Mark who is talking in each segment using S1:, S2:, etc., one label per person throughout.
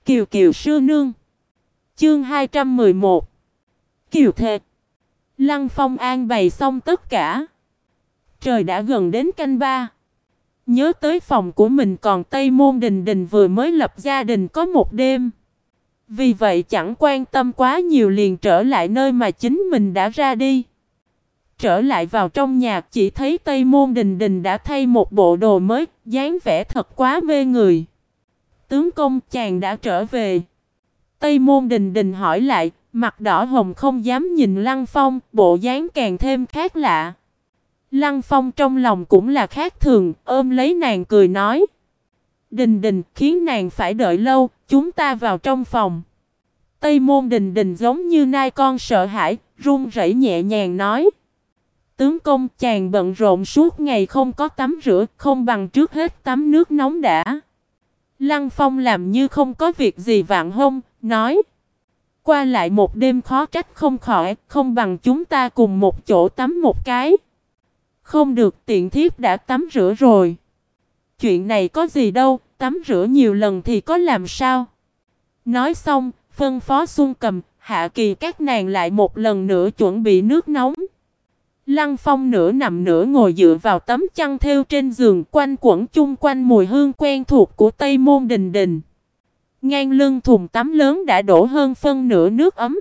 S1: Kiều Kiều sư nương. Chương 211. Kiều thề. Lăng Phong an bày xong tất cả. Trời đã gần đến canh ba. Nhớ tới phòng của mình còn Tây Môn Đình Đình vừa mới lập gia đình có một đêm. Vì vậy chẳng quan tâm quá nhiều liền trở lại nơi mà chính mình đã ra đi. Trở lại vào trong nhà chỉ thấy Tây Môn Đình Đình đã thay một bộ đồ mới, dáng vẻ thật quá mê người. Tướng công chàng đã trở về. Tây Môn Đình Đình hỏi lại, mặt đỏ hồng không dám nhìn Lăng Phong, bộ dáng càng thêm khác lạ. Lăng Phong trong lòng cũng là khác thường, ôm lấy nàng cười nói. Đình Đình khiến nàng phải đợi lâu, chúng ta vào trong phòng. Tây Môn Đình Đình giống như nai con sợ hãi, run rẩy nhẹ nhàng nói. Tướng công chàng bận rộn suốt ngày không có tắm rửa, không bằng trước hết tắm nước nóng đã. Lăng Phong làm như không có việc gì vạn hông, nói. Qua lại một đêm khó trách không khỏi, không bằng chúng ta cùng một chỗ tắm một cái. Không được, tiện thiếp đã tắm rửa rồi. Chuyện này có gì đâu, tắm rửa nhiều lần thì có làm sao. Nói xong, phân phó Xuân Cầm, Hạ Kỳ các nàng lại một lần nữa chuẩn bị nước nóng. Lăng Phong nửa nằm nửa ngồi dựa vào tấm chăn thêu trên giường, quanh quẩn chung quanh mùi hương quen thuộc của Tây Môn Đình Đình. Ngang lưng thùng tắm lớn đã đổ hơn phân nửa nước ấm.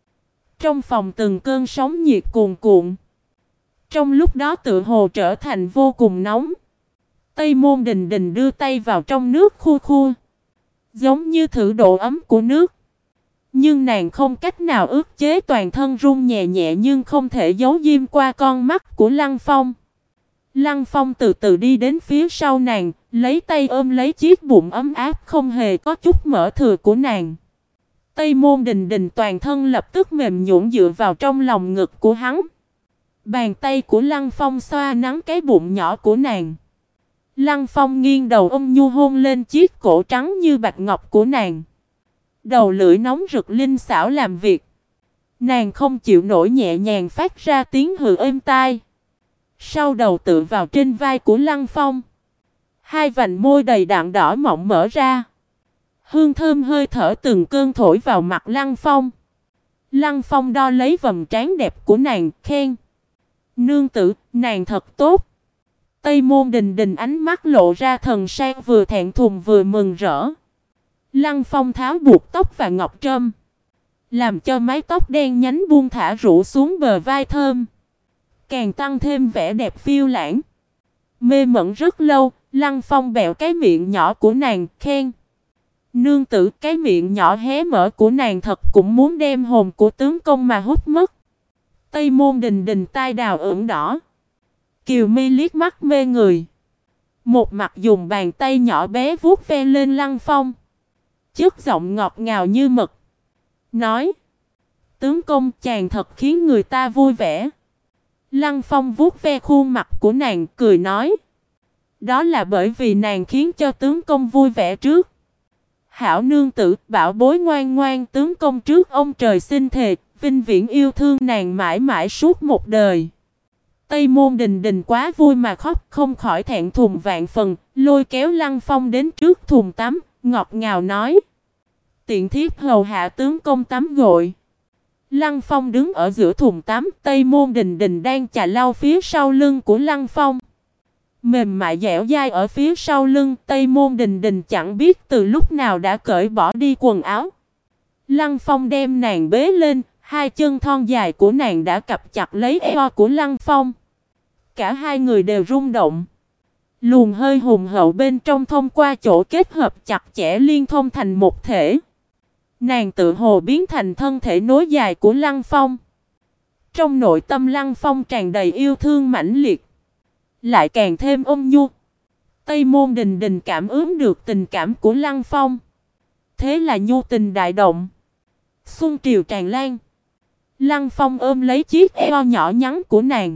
S1: Trong phòng từng cơn sóng nhiệt cuồn cuộn. Trong lúc đó tự hồ trở thành vô cùng nóng. Tây Môn Đình Đình đưa tay vào trong nước khua khua, giống như thử độ ấm của nước. Nhưng nàng không cách nào ức chế toàn thân run nhẹ nhẹ nhưng không thể giấu diêm qua con mắt của Lăng Phong. Lăng Phong từ từ đi đến phía sau nàng, lấy tay ôm lấy chiếc bụng ấm áp không hề có chút mỡ thừa của nàng. Tây Môn Đình Đình toàn thân lập tức mềm nhũn dựa vào trong lòng ngực của hắn. Bàn tay của Lăng Phong xoa nắng cái bụng nhỏ của nàng. Lăng Phong nghiêng đầu ôm nhu hôn lên chiếc cổ trắng như bạch ngọc của nàng. Đầu lưỡi nóng rực linh xảo làm việc. Nàng không chịu nổi nhẹ nhàng phát ra tiếng hừ êm tai. Sau đầu tựa vào trên vai của Lăng Phong. Hai vành môi đầy đặn đỏ mọng mở ra. Hương thơm hơi thở từng cơn thổi vào mặt Lăng Phong. Lăng Phong đo lấy vầng trán đẹp của nàng, khen. Nương tử, nàng thật tốt. Tây Môn Đình Đình ánh mắt lộ ra thần sang vừa thẹn thùng vừa mừng rỡ. Lăng Phong tháo buộc tóc và ngọc trâm, làm cho mái tóc đen nhánh buông thả rủ xuống bờ vai thơm, càng tăng thêm vẻ đẹp phiêu lãng. Mê mẩn rất lâu, Lăng Phong bẹo cái miệng nhỏ của nàng, khen. Nương tử, cái miệng nhỏ hé mở của nàng thật cũng muốn đem hồn của tướng công mà hút mất. Tây Môn Đình Đình tai đào ửng đỏ. Kiều mi liếc mắt mê người. Một mặt dùng bàn tay nhỏ bé vuốt ve lên Lăng Phong. Chất giọng ngọt ngào như mật. Nói. Tướng công chàng thật khiến người ta vui vẻ. Lăng Phong vuốt ve khuôn mặt của nàng cười nói. Đó là bởi vì nàng khiến cho tướng công vui vẻ trước. Hảo nương tử, bảo bối ngoan ngoan, tướng công trước ông trời xin thề, vinh viễn yêu thương nàng mãi mãi suốt một đời. Tây Môn Đình Đình quá vui mà khóc, không khỏi thẹn thùng vạn phần, lôi kéo Lăng Phong đến trước thùng tắm, ngọt ngào nói. Tiện thiếp hầu hạ tướng công tắm gội. Lăng Phong đứng ở giữa thùng tắm, Tây Môn Đình Đình đang chà lau phía sau lưng của Lăng Phong. Mềm mại dẻo dai ở phía sau lưng, Tây Môn Đình Đình chẳng biết từ lúc nào đã cởi bỏ đi quần áo. Lăng Phong đem nàng bế lên, hai chân thon dài của nàng đã cặp chặt lấy eo của Lăng Phong. Cả hai người đều rung động. Luồng hơi hùng hậu bên trong thông qua chỗ kết hợp chặt chẽ liên thông thành một thể. Nàng tự hồ biến thành thân thể nối dài của Lăng Phong. Trong nội tâm Lăng Phong tràn đầy yêu thương mãnh liệt, lại càng thêm ôn nhu. Tây Môn Đình Đình cảm ứng được tình cảm của Lăng Phong. Thế là nhu tình đại động. Xuân triều tràn lan. Lăng Phong ôm lấy chiếc eo nhỏ nhắn của nàng.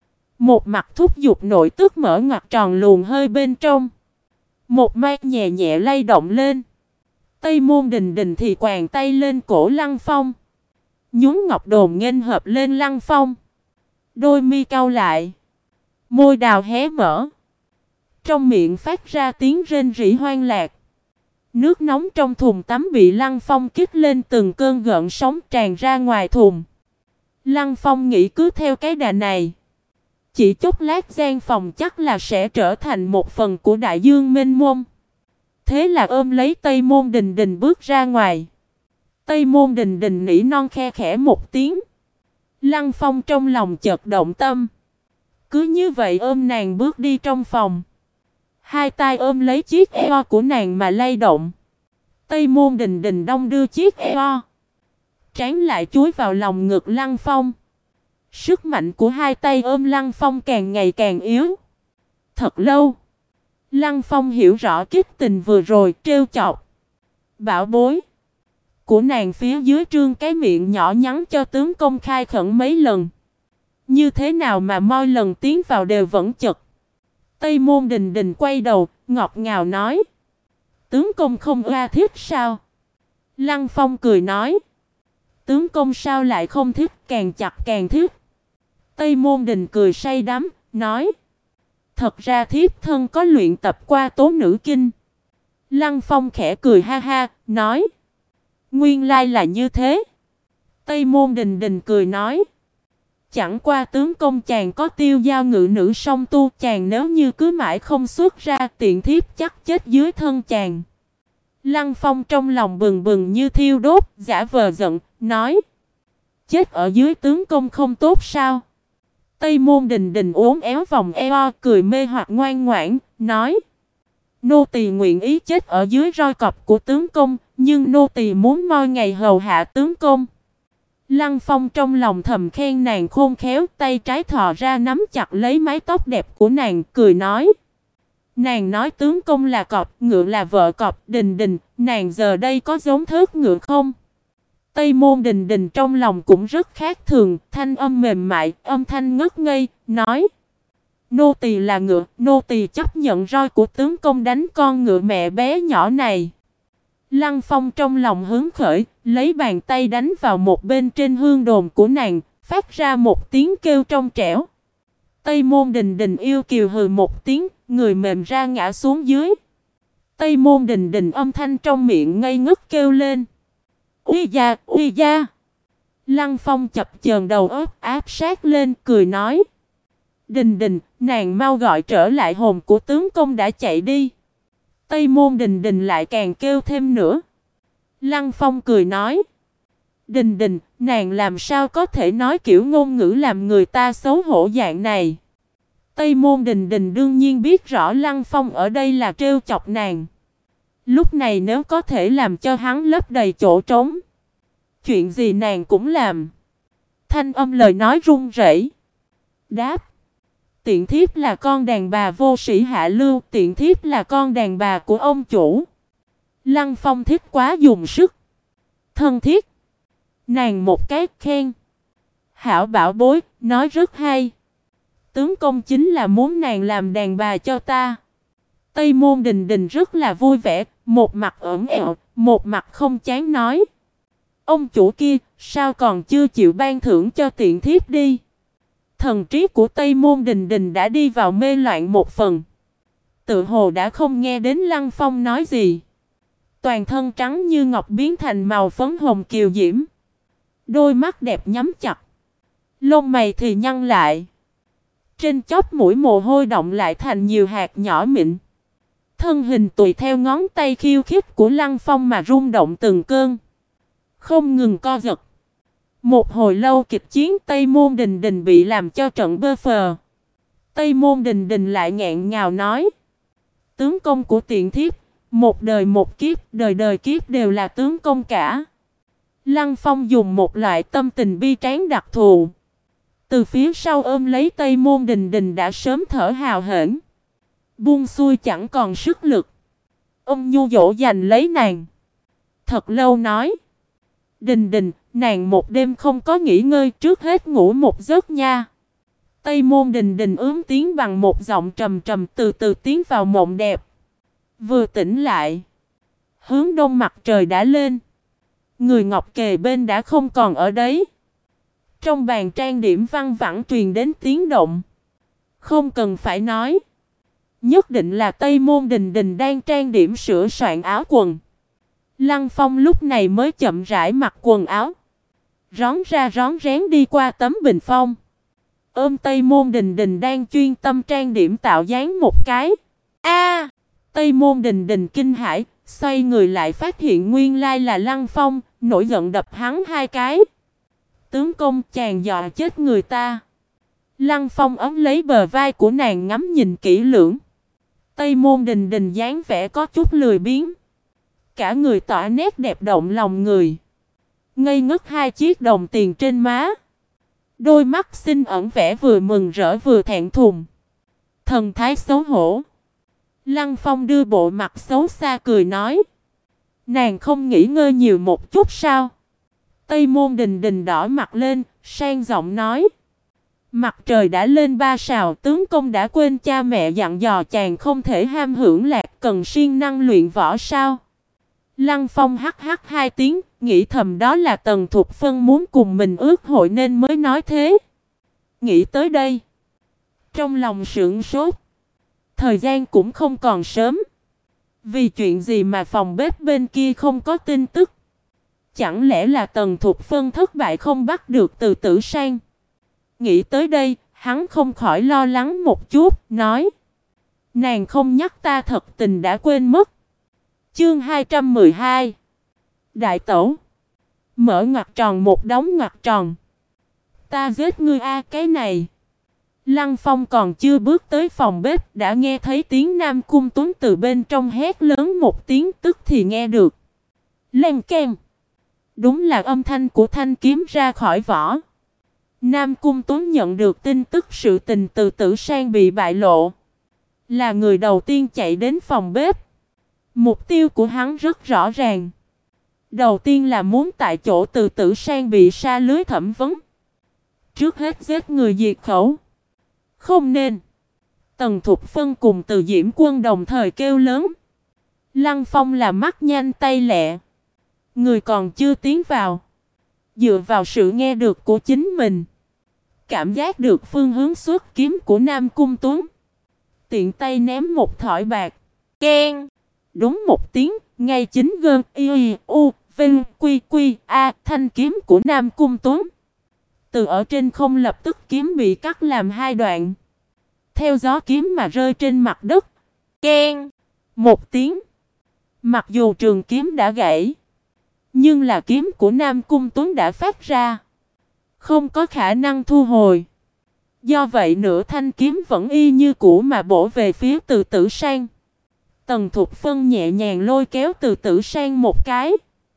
S1: Một mặt thúc giục nội tức mở ngoặt tròn luồng hơi bên trong. Một mát nhẹ nhẹ lay động lên. Tây Môn Đình Đình thì quàng tay lên cổ Lăng Phong. Nhún ngọc đồn nghênh hợp lên Lăng Phong. Đôi mi cau lại. Môi đào hé mở. Trong miệng phát ra tiếng rên rỉ hoang lạc. Nước nóng trong thùng tắm bị Lăng Phong kích lên từng cơn gợn sóng tràn ra ngoài thùng. Lăng Phong nghĩ cứ theo cái đà này, chỉ chốc lát gian phòng chắc là sẽ trở thành một phần của đại dương mênh mông. Thế là ôm lấy Tây Môn Đình Đình bước ra ngoài. Tây Môn Đình Đình nỉ non khe khẽ một tiếng. Lăng Phong trong lòng chợt động tâm. Cứ như vậy ôm nàng bước đi trong phòng. Hai tay ôm lấy chiếc eo của nàng mà lay động. Tây Môn Đình Đình đong đưa chiếc eo, trán lại chúi vào lòng ngực Lăng Phong. Sức mạnh của hai tay ôm Lăng Phong càng ngày càng yếu. Thật lâu, Lăng Phong hiểu rõ kích tình vừa rồi trêu chọc bảo bối của nàng phía dưới trương cái miệng nhỏ nhắn cho tướng công khai khẩn mấy lần. Như thế nào mà mỗi lần tiến vào đều vẫn chật. Tây Môn Đình Đình quay đầu, ngọt ngào nói. Tướng công không ưa thích sao? Lăng Phong cười nói. Tướng công sao lại không thích, càng chặt càng thích. Tây Môn Đình cười say đắm, nói. Thật ra thiếp thân có luyện tập qua tố nữ kinh. Lăng Phong khẽ cười ha ha, nói. Nguyên lai là như thế. Tây Môn Đình Đình cười nói. Chẳng qua tướng công chàng có tiêu giao ngự nữ song tu, chàng nếu như cứ mãi không xuất ra, tiện thiếp chắc chết dưới thân chàng. Lăng Phong trong lòng bừng bừng như thiêu đốt, giả vờ giận, nói. Chết ở dưới tướng công không tốt sao? Tây Môn Đình Đình uốn éo vòng eo, cười mê hoặc ngoan ngoãn, nói. Nô tỳ nguyện ý chết ở dưới roi cọp của tướng công, nhưng nô tỳ muốn moi ngày hầu hạ tướng công. Lăng Phong trong lòng thầm khen nàng khôn khéo, tay trái thò ra nắm chặt lấy mái tóc đẹp của nàng, cười nói. Nàng nói tướng công là cọp, ngựa là vợ cọp, Đình Đình, nàng giờ đây có giống thớt ngựa không? Tây Môn Đình Đình trong lòng cũng rất khác thường, thanh âm mềm mại, âm thanh ngất ngây, nói. Nô tỳ là ngựa, nô tỳ chấp nhận roi của tướng công đánh con ngựa mẹ bé nhỏ này. Lăng Phong trong lòng hứng khởi, lấy bàn tay đánh vào một bên trên hương đồn của nàng, phát ra một tiếng kêu trong trẻo. Tây Môn Đình Đình yêu kiều hừ một tiếng, người mềm ra ngã xuống dưới. Tây Môn Đình Đình âm thanh trong miệng ngây ngất kêu lên. Uy da, uy da. Lăng Phong chập chờn đầu óc áp sát lên, cười nói. Đình Đình, nàng mau gọi trở lại hồn của tướng công đã chạy đi. Tây Môn Đình Đình lại càng kêu thêm nữa. Lăng Phong cười nói. Đình Đình, nàng làm sao có thể nói kiểu ngôn ngữ làm người ta xấu hổ dạng này. Tây Môn Đình Đình đương nhiên biết rõ Lăng Phong ở đây là trêu chọc nàng. Lúc này nếu có thể làm cho hắn lấp đầy chỗ trống, chuyện gì nàng cũng làm. Thanh âm lời nói run rẩy, đáp. Tiện thiếp là con đàn bà vô sĩ hạ lưu, tiện thiếp là con đàn bà của ông chủ. Lăng Phong thích quá dùng sức. Thân thiết. Nàng một cái khen. Hảo bảo bối, nói rất hay. Tướng công chính là muốn nàng làm đàn bà cho ta. Tây Môn Đình Đình rất là vui vẻ, một mặt ẩn ẹo, một mặt không chán nói. Ông chủ kia, sao còn chưa chịu ban thưởng cho tiện thiếp đi. Thần trí của Tây Môn Đình Đình đã đi vào mê loạn một phần. Tự hồ đã không nghe đến Lăng Phong nói gì. Toàn thân trắng như ngọc biến thành màu phấn hồng kiều diễm. Đôi mắt đẹp nhắm chặt. Lông mày thì nhăn lại. Trên chóp mũi mồ hôi động lại thành nhiều hạt nhỏ mịn. Thân hình tùy theo ngón tay khiêu khích của Lăng Phong mà rung động từng cơn. Không ngừng co giật. Một hồi lâu kịch chiến Tây Môn Đình Đình bị làm cho trận bơ phờ. Tây Môn Đình Đình lại nghẹn ngào nói. Tướng công của tiện thiếp, một đời một kiếp, đời đời kiếp đều là tướng công cả. Lăng Phong dùng một loại tâm tình bi tráng đặc thù. Từ phía sau ôm lấy Tây Môn Đình Đình đã sớm thở hào hển. Buông xuôi chẳng còn sức lực. Ông nhu dỗ dành lấy nàng. Thật lâu nói. Đình Đình, nàng một đêm không có nghỉ ngơi, trước hết ngủ một giấc nha. Tây Môn Đình Đình ướm tiếng bằng một giọng trầm trầm, từ từ tiến vào mộng đẹp. Vừa tỉnh lại, hướng đông mặt trời đã lên. Người ngọc kề bên đã không còn ở đấy. Trong bàn trang điểm văng vẳng truyền đến tiếng động. Không cần phải nói, Nhất định là Tây Môn Đình Đình đang trang điểm sửa soạn áo quần. Lăng Phong lúc này mới chậm rãi mặc quần áo. Rón ra rón rén đi qua tấm bình phong. Ôm Tây Môn Đình Đình đang chuyên tâm trang điểm tạo dáng một cái. A! Tây Môn Đình Đình kinh hãi, xoay người lại phát hiện nguyên lai là Lăng Phong, nổi giận đập hắn hai cái. Tướng công, chàng dọa chết người ta. Lăng Phong ấm lấy bờ vai của nàng ngắm nhìn kỹ lưỡng. Tây Môn Đình Đình dáng vẻ có chút lười biếng. Cả người tỏa nét đẹp động lòng người. Ngây ngất hai chiếc đồng tiền trên má. Đôi mắt xinh ẩn vẻ vừa mừng rỡ vừa thẹn thùng. Thần thái xấu hổ. Lăng Phong đưa bộ mặt xấu xa cười nói. Nàng không nghỉ ngơi nhiều một chút sao? Tây Môn Đình Đình đỏ mặt lên, sang giọng nói. Mặt trời đã lên ba sào, tướng công đã quên cha mẹ dặn dò chàng không thể ham hưởng lạc, cần siêng năng luyện võ sao? Lăng Phong hắc hắc hai tiếng, nghĩ thầm đó là Tần Thục Phân muốn cùng mình ước hội nên mới nói thế. Nghĩ tới đây, trong lòng sửng sốt. Thời gian cũng không còn sớm. Vì chuyện gì mà phòng bếp bên kia không có tin tức? Chẳng lẽ là Tần Thục Phân thất bại không bắt được Từ Tử Sang? Nghĩ tới đây, hắn không khỏi lo lắng một chút, nói. Nàng không nhắc ta thật tình đã quên mất. Chương 212. Đại tẩu. Mở ngoặc tròn một đống ngoặc tròn. Ta giết ngươi a cái này. Lăng Phong còn chưa bước tới phòng bếp đã nghe thấy tiếng Nam Cung Tuấn từ bên trong hét lớn một tiếng, tức thì nghe được. Len keng. Đúng là âm thanh của thanh kiếm ra khỏi vỏ. Nam Cung Tuấn nhận được tin tức sự tình Từ Tử Sang bị bại lộ. Là người đầu tiên chạy đến phòng bếp. Mục tiêu của hắn rất rõ ràng. Đầu tiên là muốn tại chỗ Từ Tử Sang bị sa lưới thẩm vấn. Trước hết giết người diệt khẩu. Không nên. Tần Thục Phân cùng Từ Diễm Quân đồng thời kêu lớn. Lăng Phong là mắt nhanh tay lẹ. Người còn chưa tiến vào. Dựa vào sự nghe được của chính mình. Cảm giác được phương hướng xuất kiếm của Nam Cung Tuấn. Tiện tay ném một thỏi bạc. Keng. Đúng một tiếng. Ngay chính gơn y u vinh quy quy a thanh kiếm của Nam Cung Tuấn. Từ ở trên không lập tức kiếm bị cắt làm hai đoạn. Theo gió kiếm mà rơi trên mặt đất. Keng. Một tiếng. Mặc dù trường kiếm đã gãy. Nhưng là kiếm của Nam Cung Tuấn đã phát ra. Không có khả năng thu hồi. Do vậy nửa thanh kiếm vẫn y như cũ mà bổ về phía Từ Tử Sang. Tần Thục Phân nhẹ nhàng lôi kéo Từ Tử Sang một cái.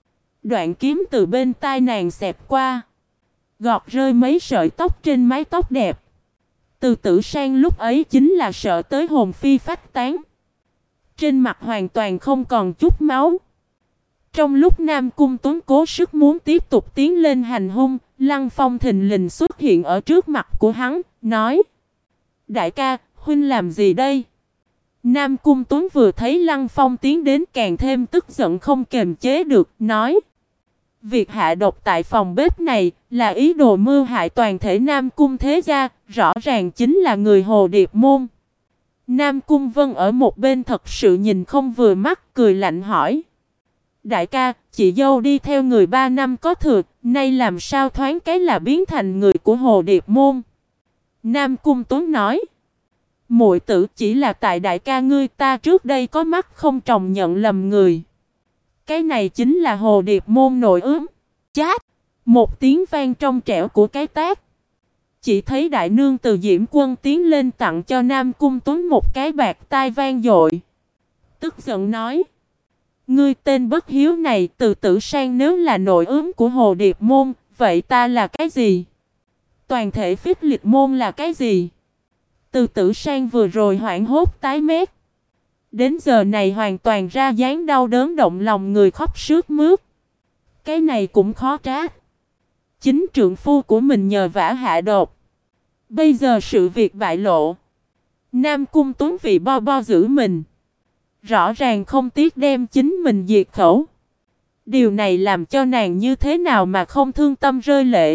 S1: Đoạn kiếm từ bên tai nàng xẹt qua. Gọt rơi mấy sợi tóc trên mái tóc đẹp. Từ Tử Sang lúc ấy chính là sợ tới hồn phi phách tán. Trên mặt hoàn toàn không còn chút máu. Trong lúc Nam Cung Tuấn cố sức muốn tiếp tục tiến lên hành hung, Lăng Phong thình lình xuất hiện ở trước mặt của hắn, nói. Đại ca, huynh làm gì đây? Nam Cung Tuấn vừa thấy Lăng Phong tiến đến càng thêm tức giận không kềm chế được, nói. Việc hạ độc tại phòng bếp này là ý đồ mưu hại toàn thể Nam Cung thế gia, rõ ràng chính là người Hồ Điệp môn. Nam Cung Vân ở một bên thật sự nhìn không vừa mắt, cười lạnh hỏi. Đại ca, chị dâu đi theo người 3 năm có thừa, nay làm sao thoáng cái là biến thành người của Hồ Điệp môn? Nam Cung Tuấn nói. Muội tử chỉ là tại đại ca ngươi ta trước đây có mắt không tròng nhận lầm người. Cái này chính là Hồ Điệp môn nội ướm. Chát! Một tiếng vang trong trẻo của cái tát. Chỉ thấy đại nương Từ Diễm Quân tiến lên tặng cho Nam Cung Tuấn một cái bạc tai vang dội. Tức giận nói. Ngươi tên bất hiếu này, Từ Tử Sang nếu là nội ướm của Hồ Điệp môn, vậy ta là cái gì? Toàn thể Phích Lịch môn là cái gì? Từ Tử Sang vừa rồi hoảng hốt tái mét. Đến giờ này hoàn toàn ra dáng đau đớn động lòng người khóc sướt mướt. Cái này cũng khó trách. Chính trượng phu của mình nhờ vả hạ độc. Bây giờ sự việc bại lộ. Nam Cung Tuấn vì bo bo giữ mình. Rõ ràng không tiếc đem chính mình diệt khẩu. Điều này làm cho nàng như thế nào mà không thương tâm rơi lệ.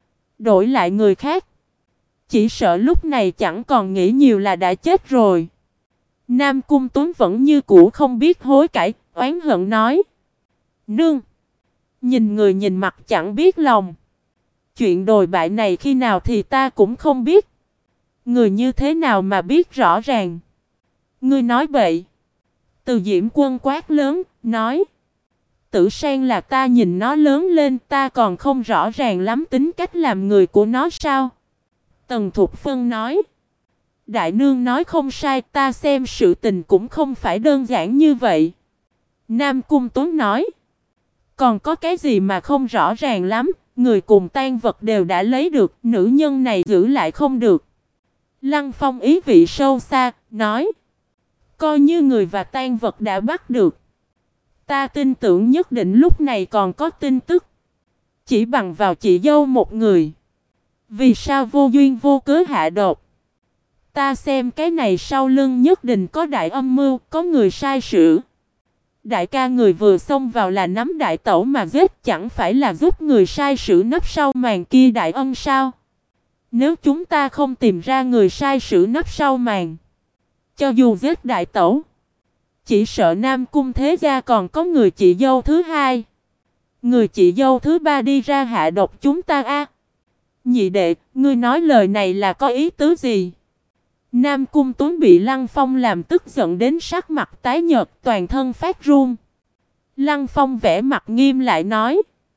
S1: Đổi lại người khác. Chỉ sợ lúc này chẳng còn nghĩ nhiều là đã chết rồi. Nam Cung Tuấn vẫn như cũ không biết hối cải, oán hận nói. Nương! Nhìn người nhìn mặt chẳng biết lòng. Chuyện đồi bại này khi nào thì ta cũng không biết. Người như thế nào mà biết rõ ràng. Ngươi nói bậy. Từ Diễm Quân quát lớn, nói. Tử Sang là ta nhìn nó lớn lên, ta còn không rõ ràng lắm tính cách làm người của nó sao? Tần Thục Phân nói. Đại nương nói không sai, ta xem sự tình cũng không phải đơn giản như vậy. Nam Cung Tuấn nói. Còn có cái gì mà không rõ ràng lắm, người cùng tang vật đều đã lấy được, nữ nhân này giữ lại không được. Lăng Phong ý vị sâu xa, nói. Coi như người và tang vật đã bắt được. Ta tin tưởng nhất định lúc này còn có tin tức. Chỉ bằng vào chị dâu một người. Vì sao vô duyên vô cớ hạ độc? Ta xem cái này sau lưng nhất định có đại âm mưu, có người sai sử. Đại ca người vừa xông vào là nắm đại tẩu mà giết, chẳng phải là giúp người sai sử nấp sau màn kia đại ân sao? Nếu chúng ta không tìm ra người sai sử nấp sau màn, cho dù giết đại tẩu, chỉ sợ Nam Cung thế gia còn có người chị dâu thứ hai. Người chị dâu thứ ba đi ra hạ độc chúng ta a. Nhị đệ, ngươi nói lời này là có ý tứ gì? Nam Cung Tuấn bị Lăng Phong làm tức giận đến sắc mặt tái nhợt, toàn thân phát run. Lăng Phong vẻ mặt nghiêm lại nói.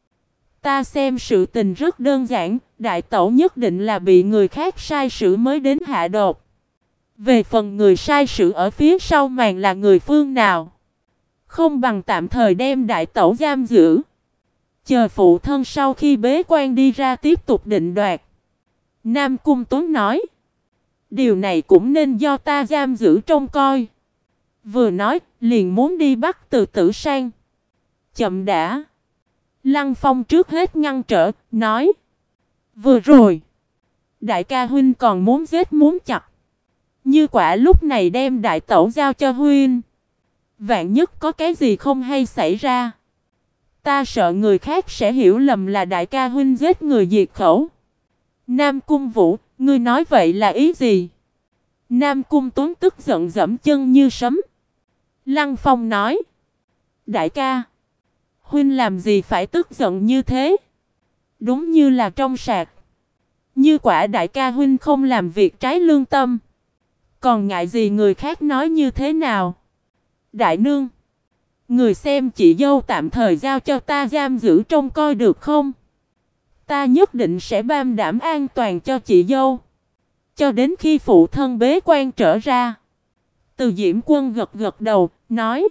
S1: Ta xem sự tình rất đơn giản, đại tẩu nhất định là bị người khác sai sử mới đến hạ độc. Về phần người sai sử ở phía sau màn là người phương nào, không bằng tạm thời đem đại tẩu giam giữ. Chờ phụ thân sau khi bế quan đi ra tiếp tục định đoạt. Nam Cung Tuấn nói. Điều này cũng nên do ta giam giữ trông coi. Vừa nói, liền muốn đi bắt Từ Tử Sang. Chậm đã. Lăng Phong trước hết ngăn trở, nói. Vừa rồi, đại ca huynh còn muốn giết muốn chặt. Như quả lúc này đem đại tẩu giao cho huynh, vạn nhất có cái gì không hay xảy ra, ta sợ người khác sẽ hiểu lầm là đại ca huynh giết người diệt khẩu. Nam Cung Vũ, ngươi nói vậy là ý gì? Nam Cung Tuấn tức giận giẫm chân như sấm. Lăng Phong nói. Đại ca, huynh làm gì phải tức giận như thế? Đúng như là trong sạc. Như quả đại ca huynh không làm việc trái lương tâm, còn ngại gì người khác nói như thế nào? Đại nương, người xem chị dâu tạm thời giao cho ta giam giữ trông coi được không? Ta nhất định sẽ bảo đảm an toàn cho chị dâu, cho đến khi phụ thân bế quan trở ra. Từ Diễm Quân gật gật đầu, nói.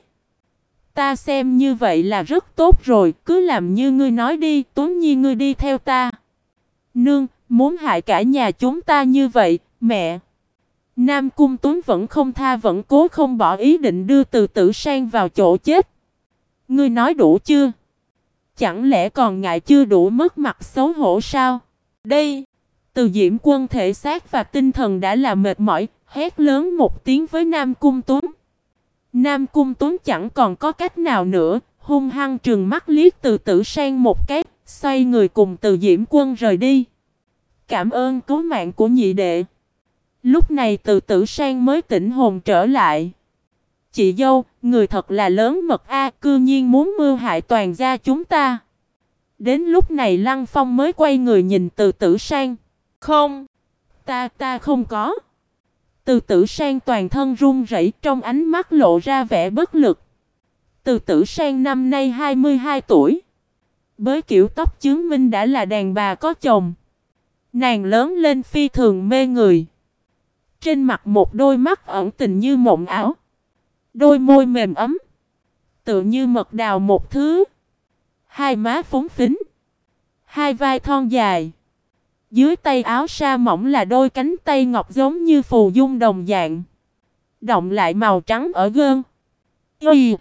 S1: Ta xem như vậy là rất tốt rồi, cứ làm như ngươi nói đi, Tuấn Nhi ngươi đi theo ta. Nương, muốn hại cả nhà chúng ta như vậy, mẹ. Nam Cung Tuấn vẫn không tha, vẫn cố không bỏ ý định đưa Từ Tử Sang vào chỗ chết. Ngươi nói đủ chưa? Chẳng lẽ còn ngại chưa đủ mất mặt xấu hổ sao? Đây, Từ Diễm Quân thể xác và tinh thần đã là mệt mỏi, hét lớn một tiếng với Nam Cung Tuấn. Nam Cung Tuấn chẳng còn có cách nào nữa, hung hăng trừng mắt liếc Từ Tử Sang một cái, xoay người cùng Từ Diễm Quân rời đi. Cảm ơn cứu mạng của nhị đệ. Lúc này Từ Tử Sang mới tỉnh hồn trở lại. Chị dâu, người thật là lớn mật a, cư nhiên muốn mưu hại toàn gia chúng ta. Đến lúc này Lăng Phong mới quay người nhìn Từ Tử Sang. Không, ta không có. Từ Tử Sang toàn thân run rẩy, trong ánh mắt lộ ra vẻ bất lực. Từ Tử Sang năm nay 22 tuổi. Với kiểu tóc chứng minh đã là đàn bà có chồng. Nàng lớn lên phi thường mê người. Trên mặt một đôi mắt ẩn tình như mộng ảo. Đôi môi mềm ấm, tựa như mật đào một thứ. Hai má phúng phính, hai vai thon dài. Dưới tay áo sa mỏng là đôi cánh tay ngọc giống như phù dung đồng dạng. Động lại màu trắng ở gân. Y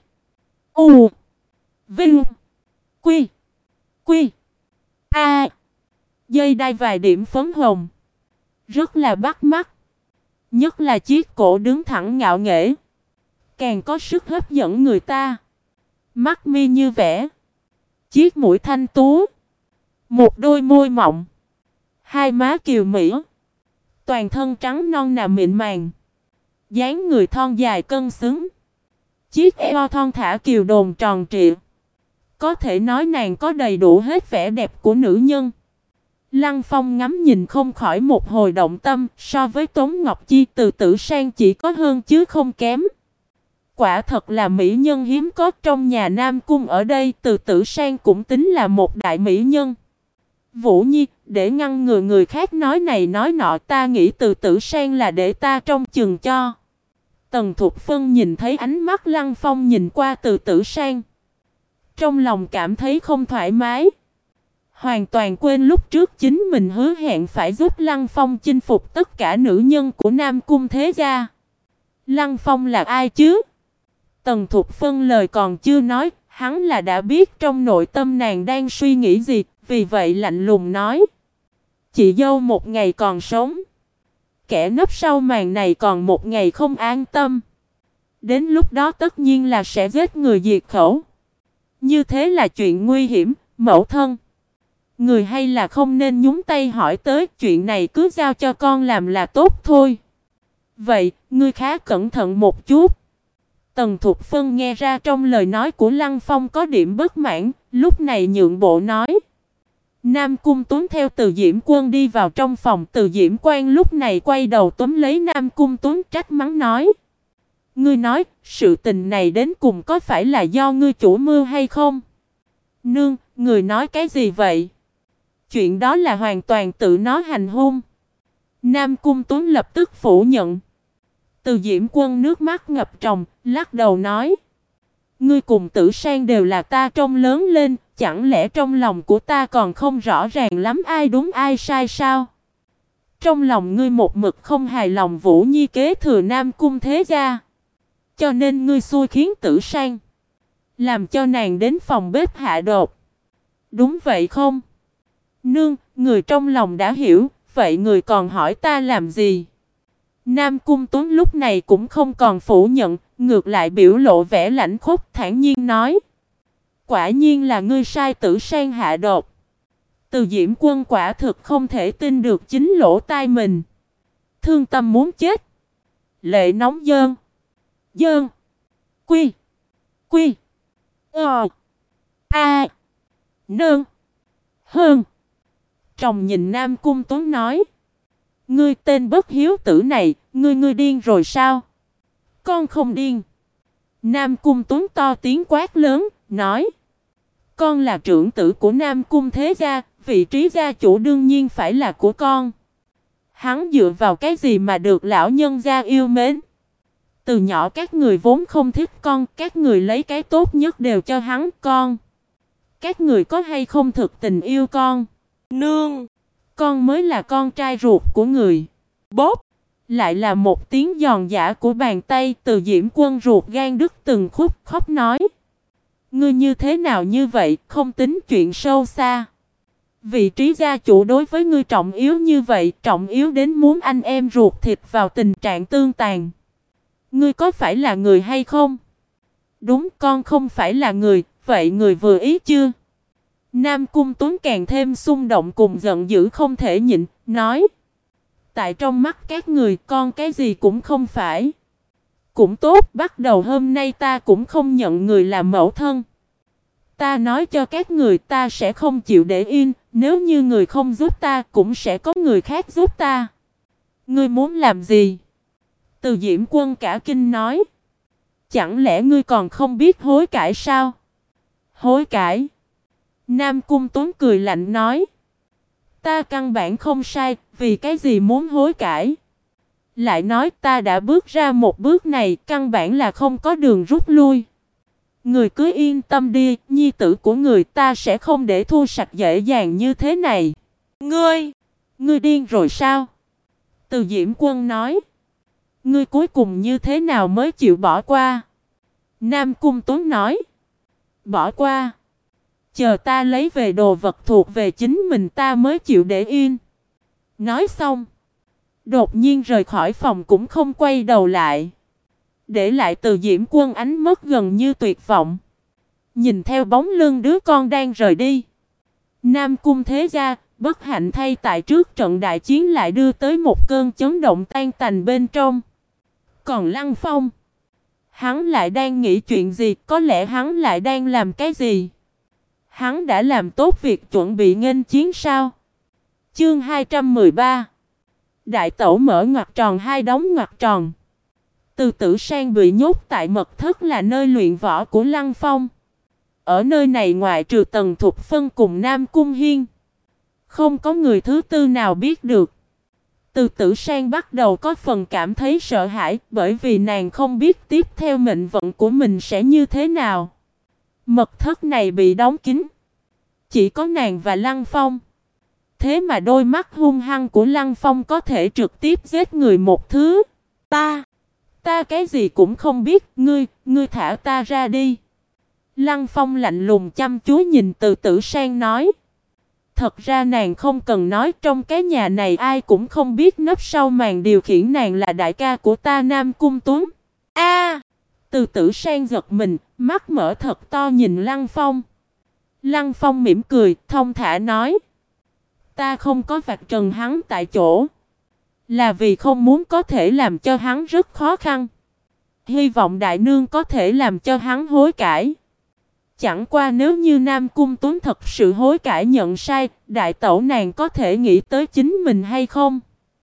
S1: U Vinh Quy Quy A. Dây đai vài điểm phấn hồng, rất là bắt mắt. Nhất là chiếc cổ đứng thẳng ngạo nghễ, càng có sức hấp dẫn người ta. Mắt mi như vẽ, chiếc mũi thanh tú, một đôi môi mọng, hai má kiều mỹ, toàn thân trắng non nà mịn màng. dáng người thon dài cân xứng, chiếc eo thon thả kiều đồn tròn trịa. Có thể nói nàng có đầy đủ hết vẻ đẹp của nữ nhân. Lăng Phong ngắm nhìn không khỏi một hồi động tâm, so với Tống Ngọc Chi Từ Tử Sang chỉ có hơn chứ không kém. Quả thật là mỹ nhân hiếm có trong nhà Nam Cung ở đây, Từ Tử Sang cũng tính là một đại mỹ nhân. Vũ Nhi, để ngăn ngừa người khác nói này nói nọ, ta nghĩ Từ Tử Sang là để ta trông chừng cho. Tần Thục Phân nhìn thấy ánh mắt Lăng Phong nhìn qua Từ Tử Sang, trong lòng cảm thấy không thoải mái. Hoàn toàn quên lúc trước chính mình hứa hẹn phải giúp Lăng Phong chinh phục tất cả nữ nhân của Nam Cung thế gia. Lăng Phong là ai chứ? Tần Thục Phân lời còn chưa nói, hắn là đã biết trong nội tâm nàng đang suy nghĩ gì, vì vậy lạnh lùng nói. Chị dâu một ngày còn sống, kẻ nấp sau màn này còn một ngày không an tâm. Đến lúc đó tất nhiên là sẽ giết người diệt khẩu. Như thế là chuyện nguy hiểm, mẫu thân. Người hay là không nên nhúng tay hỏi tới, chuyện này cứ giao cho con làm là tốt thôi. Vậy, ngươi khá cẩn thận một chút. Tần Thục Phân nghe ra trong lời nói của Lăng Phong có điểm bất mãn, lúc này nhượng bộ nói. Nam Cung Tuấn theo Từ Diễm Quân đi vào trong phòng, Từ Diễm Quan lúc này quay đầu túm lấy Nam Cung Tuấn trách mắng nói. Ngươi nói, sự tình này đến cùng có phải là do ngươi chủ mưu hay không? Nương, người nói cái gì vậy? Chuyện đó là hoàn toàn tự nó hành hung. Nam Cung Tuấn lập tức phủ nhận. Từ Diễm Quân nước mắt ngập tròng, lắc đầu nói. Ngươi cùng Tử Sang đều là ta trông lớn lên, chẳng lẽ trong lòng của ta còn không rõ ràng lắm ai đúng ai sai sao? Trong lòng ngươi một mực không hài lòng Vũ Nhi kế thừa Nam Cung thế gia, cho nên ngươi xui khiến Tử Sang làm cho nàng đến phòng bếp hạ đột. Đúng vậy không? Nương, người trong lòng đã hiểu, vậy người còn hỏi ta làm gì? Nam Cung Tuấn lúc này cũng không còn phủ nhận, ngược lại biểu lộ vẻ lãnh khốc thản nhiên nói. Quả nhiên là ngươi sai Tử Sang hạ đột. Từ Diễm Quân quả thực không thể tin được chính lỗ tai mình. Thương tâm muốn chết. Lệ nóng dơn. Dơn. Quy. Quy. A. Nương. Hơn. Tròng nhìn Nam Cung Tuấn nói. Ngươi tên bất hiếu tử này, ngươi điên rồi sao? Con không điên. Nam Cung Tuấn to tiếng quát lớn, nói. Con là trưởng tử của Nam Cung thế gia, vị trí gia chủ đương nhiên phải là của con. Hắn dựa vào cái gì mà được lão nhân gia yêu mến? Từ nhỏ các người vốn không thích con, các người lấy cái tốt nhất đều cho hắn con. Các người có hay không thực tình yêu con? Nương! Con mới là con trai ruột của người. Bốp! Lại là một tiếng giòn giã của bàn tay. Từ Diễm Quân ruột gan đứt từng khúc khóc nói. Ngươi như thế nào như vậy, không tính chuyện sâu xa. Vị trí gia chủ đối với ngươi trọng yếu như vậy, trọng yếu đến muốn anh em ruột thịt vào tình trạng tương tàn. Ngươi có phải là người hay không? Đúng, con không phải là người, vậy người vừa ý chưa? Nam Cung Tuấn càng thêm xung động cùng giận dữ không thể nhịn, nói. Tại trong mắt các người con cái gì cũng không phải. Cũng tốt, bắt đầu hôm nay ta cũng không nhận người làm mẫu thân. Ta nói cho các người ta sẽ không chịu để yên, nếu như người không giúp ta cũng sẽ có người khác giúp ta. Ngươi muốn làm gì? Từ Diễm Quân cả kinh nói. Chẳng lẽ ngươi còn không biết hối cải sao? Hối cải? Nam Cung Tuấn cười lạnh nói. Ta căn bản không sai, vì cái gì muốn hối cải? Lại nói ta đã bước ra một bước này, căn bản là không có đường rút lui. Người cứ yên tâm đi, nhi tử của người ta sẽ không để thu sạch dễ dàng như thế này. Ngươi điên rồi sao? Từ Diễm Quân nói. Ngươi cuối cùng như thế nào mới chịu bỏ qua? Nam Cung Tuấn nói. Bỏ qua? Chờ ta lấy về đồ vật thuộc về chính mình ta mới chịu để yên. Nói xong, đột nhiên rời khỏi phòng cũng không quay đầu lại. Để lại Từ Diễm Quân ánh mắt gần như tuyệt vọng. Nhìn theo bóng lưng đứa con đang rời đi. Nam Cung thế gia, bất hạnh thay tại trước trận đại chiến lại đưa tới một cơn chấn động tan tành bên trong. Còn Lăng Phong, hắn lại đang nghĩ chuyện gì, có lẽ hắn lại đang làm cái gì? Hắn đã làm tốt việc chuẩn bị nghênh chiến sao? Chương 213. Đại tẩu mở ngoặc tròn hai đóng ngoặc tròn. Từ Tử Sang bị nhốt tại mật thất là nơi luyện võ của Lăng Phong. Ở nơi này ngoại trừ Tần Thục Phân cùng Nam Cung Hiên, không có người thứ tư nào biết được. Từ Tử Sang bắt đầu có phần cảm thấy sợ hãi, bởi vì nàng không biết tiếp theo mệnh vận của mình sẽ như thế nào. Mật thất này bị đóng kín, chỉ có nàng và Lăng Phong. Thế mà đôi mắt hung hăng của Lăng Phong có thể trực tiếp giết người một thứ. Ta cái gì cũng không biết, ngươi thả ta ra đi. Lăng Phong lạnh lùng chăm chú nhìn Từ Tử Sang nói. Thật ra nàng không cần nói, trong cái nhà này ai cũng không biết nấp sau màn điều khiển nàng là đại ca của ta Nam Cung Tuấn. Từ Tử Sang giật mình, mắt mở thật to nhìn Lăng Phong. Lăng Phong mỉm cười, thông thả nói. Ta không có vạch trần hắn tại chỗ, là vì không muốn có thể làm cho hắn rất khó khăn. Hy vọng đại nương có thể làm cho hắn hối cải. Chẳng qua nếu như Nam Cung Tuấn thật sự hối cải nhận sai, đại tẩu nàng có thể nghĩ tới chính mình hay không?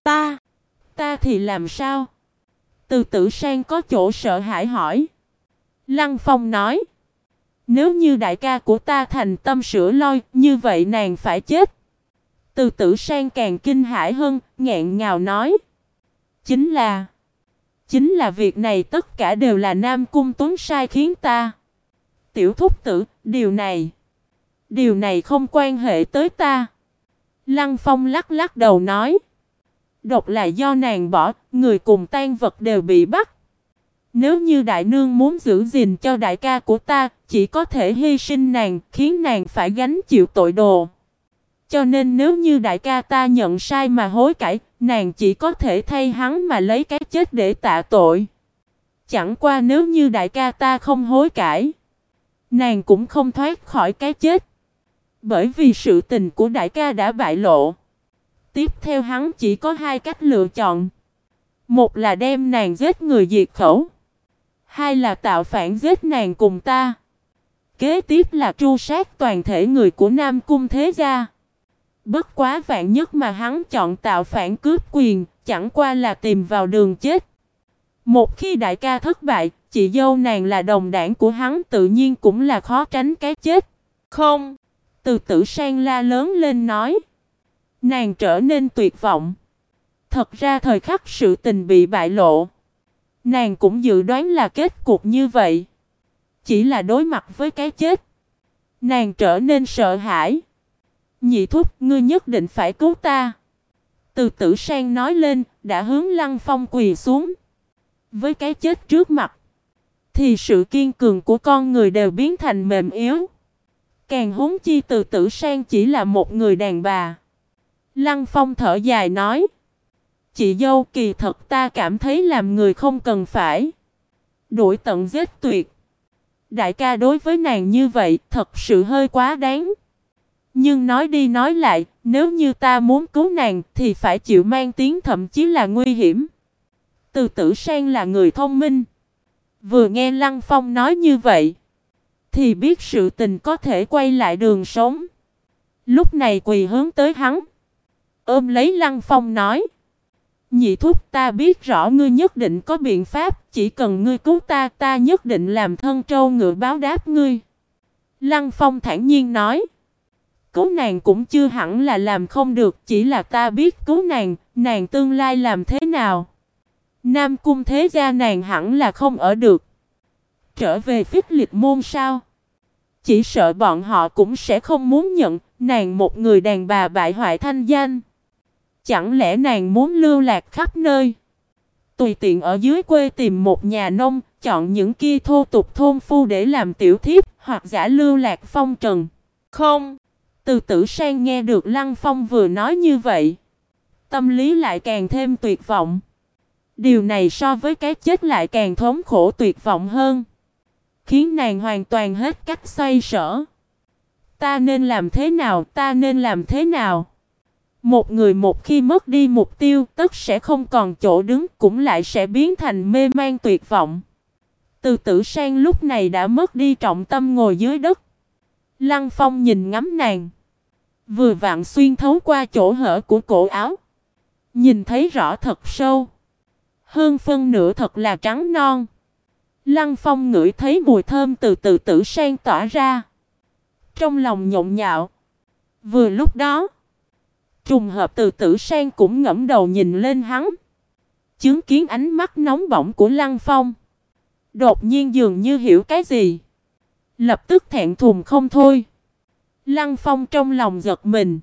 S1: Ta thì làm sao? Từ Tử Sang có chỗ sợ hãi hỏi. Lăng Phong nói. Nếu như đại ca của ta thành tâm sửa loi, như vậy nàng phải chết. Từ Tử Sang càng kinh hãi hơn, nghẹn ngào nói. Chính là việc này tất cả đều là Nam Cung Tuấn sai khiến ta. Tiểu thúc tử, điều này không quan hệ tới ta. Lăng Phong lắc lắc đầu nói. Độc là do nàng bỏ, người cùng tang vật đều bị bắt. Nếu như đại nương muốn giữ gìn cho đại ca của ta, chỉ có thể hy sinh nàng, khiến nàng phải gánh chịu tội đồ. Cho nên nếu như đại ca ta nhận sai mà hối cải, nàng chỉ có thể thay hắn mà lấy cái chết để tạ tội. Chẳng qua nếu như đại ca ta không hối cải, nàng cũng không thoát khỏi cái chết. Bởi vì sự tình của đại ca đã bại lộ. Tiếp theo hắn chỉ có hai cách lựa chọn. Một là đem nàng giết người diệt khẩu. Hai là tạo phản giết nàng cùng ta. Kế tiếp là tru sát toàn thể người của Nam Cung thế gia. Bất quá vạn nhất mà hắn chọn tạo phản cướp quyền, chẳng qua là tìm vào đường chết. Một khi đại ca thất bại, chị dâu nàng là đồng đảng của hắn tự nhiên cũng là khó tránh cái chết. Không! Từ Tử Sang la lớn lên nói. Nàng trở nên tuyệt vọng. Thật ra thời khắc sự tình bị bại lộ, nàng cũng dự đoán là kết cục như vậy. Chỉ là đối mặt với cái chết, nàng trở nên sợ hãi. Nhị thúc, ngươi nhất định phải cứu ta. Từ Tử Sang nói lên, đã hướng Lăng Phong quỳ xuống. Với cái chết trước mặt, thì sự kiên cường của con người đều biến thành mềm yếu. Càng huống chi Từ Tử Sang chỉ là một người đàn bà. Lăng Phong thở dài nói. Chị dâu, kỳ thật ta cảm thấy làm người không cần phải đuổi tận giết tuyệt. Đại ca đối với nàng như vậy thật sự hơi quá đáng. Nhưng nói đi nói lại, nếu như ta muốn cứu nàng thì phải chịu mang tiếng thậm chí là nguy hiểm. Từ Tử Sang là người thông minh. Vừa nghe Lăng Phong nói như vậy, thì biết sự tình có thể quay lại đường sống. Lúc này quỳ hướng tới hắn, ôm lấy Lăng Phong nói. Nhị thúc, ta biết rõ ngươi nhất định có biện pháp, chỉ cần ngươi cứu ta, ta nhất định làm thân trâu ngựa báo đáp ngươi. Lăng Phong thản nhiên nói. Cứu nàng cũng chưa hẳn là làm không được, chỉ là ta biết cứu nàng, nàng tương lai làm thế nào. Nam Cung thế gia nàng hẳn là không ở được. Trở về Phích Lịch môn sao? Chỉ sợ bọn họ cũng sẽ không muốn nhận nàng một người đàn bà bại hoại thanh danh. Chẳng lẽ nàng muốn lưu lạc khắp nơi, tùy tiện ở dưới quê tìm một nhà nông, chọn những kia thô tục thôn phu để làm tiểu thiếp, hoặc giả lưu lạc phong trần? Không. Từ Tử Sang nghe được Lăng Phong vừa nói như vậy, tâm lý lại càng thêm tuyệt vọng. Điều này so với cái chết lại càng thống khổ tuyệt vọng hơn, khiến nàng hoàn toàn hết cách xoay sở. Ta nên làm thế nào? Ta nên làm thế nào? Một người một khi mất đi mục tiêu, tất sẽ không còn chỗ đứng, cũng lại sẽ biến thành mê man tuyệt vọng. Từ Tử Sang lúc này đã mất đi trọng tâm ngồi dưới đất. Lăng Phong nhìn ngắm nàng. Vừa vặn xuyên thấu qua chỗ hở của cổ áo. Nhìn thấy rõ thật sâu. Hơn phân nửa thật là trắng non. Lăng Phong ngửi thấy mùi thơm từ Từ Tử Sang tỏa ra. Trong lòng nhộn nhạo. Vừa lúc đó, trùng hợp Từ Tử Sang cũng ngẩng đầu nhìn lên hắn. Chứng kiến ánh mắt nóng bỏng của Lăng Phong. Đột nhiên dường như hiểu cái gì. Lập tức thẹn thùng không thôi. Lăng Phong trong lòng giật mình.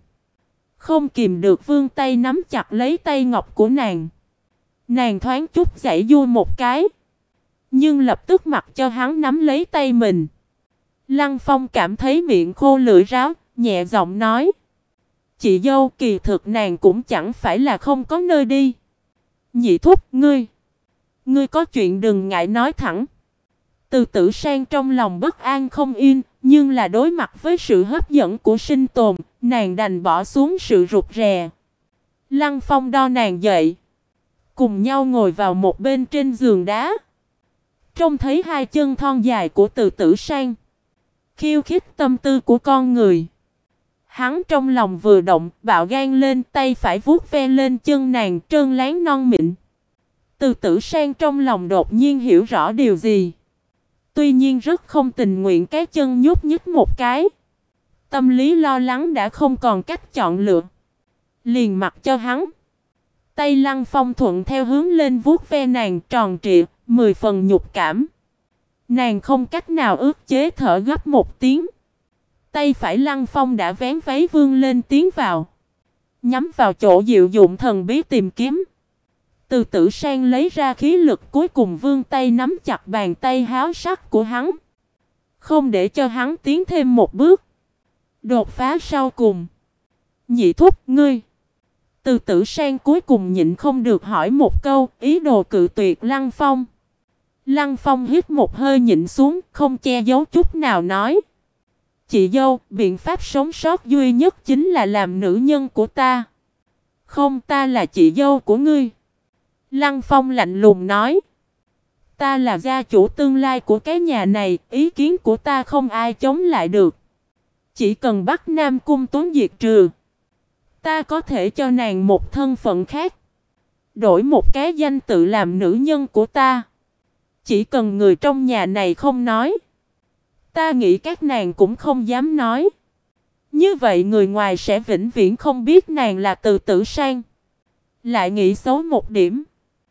S1: Không kìm được vươn tay nắm chặt lấy tay ngọc của nàng. Nàng thoáng chút giãy giụa một cái. Nhưng lập tức mặc cho hắn nắm lấy tay mình. Lăng Phong cảm thấy miệng khô lưỡi ráo, nhẹ giọng nói. Chị dâu, kỳ thực nàng cũng chẳng phải là không có nơi đi. Nhị thúc, ngươi có chuyện đừng ngại nói thẳng. Từ Tử Sang trong lòng bất an không yên, nhưng là đối mặt với sự hấp dẫn của sinh tồn, nàng đành bỏ xuống sự rụt rè. Lăng Phong đo nàng dậy. Cùng nhau ngồi vào một bên trên giường đá. Trông thấy hai chân thon dài của Từ Tử Sang. Khiêu khích tâm tư của con người. Hắn trong lòng vừa động, bạo gan lên, tay phải vuốt ve lên chân nàng trơn láng non mịn. Từ Tử Sang trong lòng đột nhiên hiểu rõ điều gì. Tuy nhiên rất không tình nguyện cái chân nhúc nhích một cái. Tâm lý lo lắng đã không còn cách chọn lựa. Liền mặc cho hắn. Tay Lăng Phong thuận theo hướng lên vuốt ve nàng tròn trịa, 10 phần nhục cảm. Nàng không cách nào ức chế thở gấp một tiếng. Tay phải Lăng Phong đã vén váy vươn lên tiến vào. Nhắm vào chỗ diệu dụng thần bí tìm kiếm. Từ Tử Sang lấy ra khí lực cuối cùng vươn tay nắm chặt bàn tay háo sắc của hắn. Không để cho hắn tiến thêm một bước. Đột phá sau cùng. Nhị thúc, ngươi. Từ Tử Sang cuối cùng nhịn không được hỏi một câu, ý đồ cự tuyệt Lăng Phong. Lăng Phong hít một hơi nhịn xuống, không che giấu chút nào nói. Chị dâu, biện pháp sống sót duy nhất chính là làm nữ nhân của ta. Không, ta là chị dâu của ngươi. Lăng Phong lạnh lùng nói. Ta là gia chủ tương lai của cái nhà này, ý kiến của ta không ai chống lại được. Chỉ cần bắt Nam Cung Tuấn diệt trừ. Ta có thể cho nàng một thân phận khác. Đổi một cái danh tự làm nữ nhân của ta. Chỉ cần người trong nhà này không nói. Ta nghĩ các nàng cũng không dám nói. Như vậy người ngoài sẽ vĩnh viễn không biết nàng là Từ Tử Sang. Lại nghĩ xấu một điểm.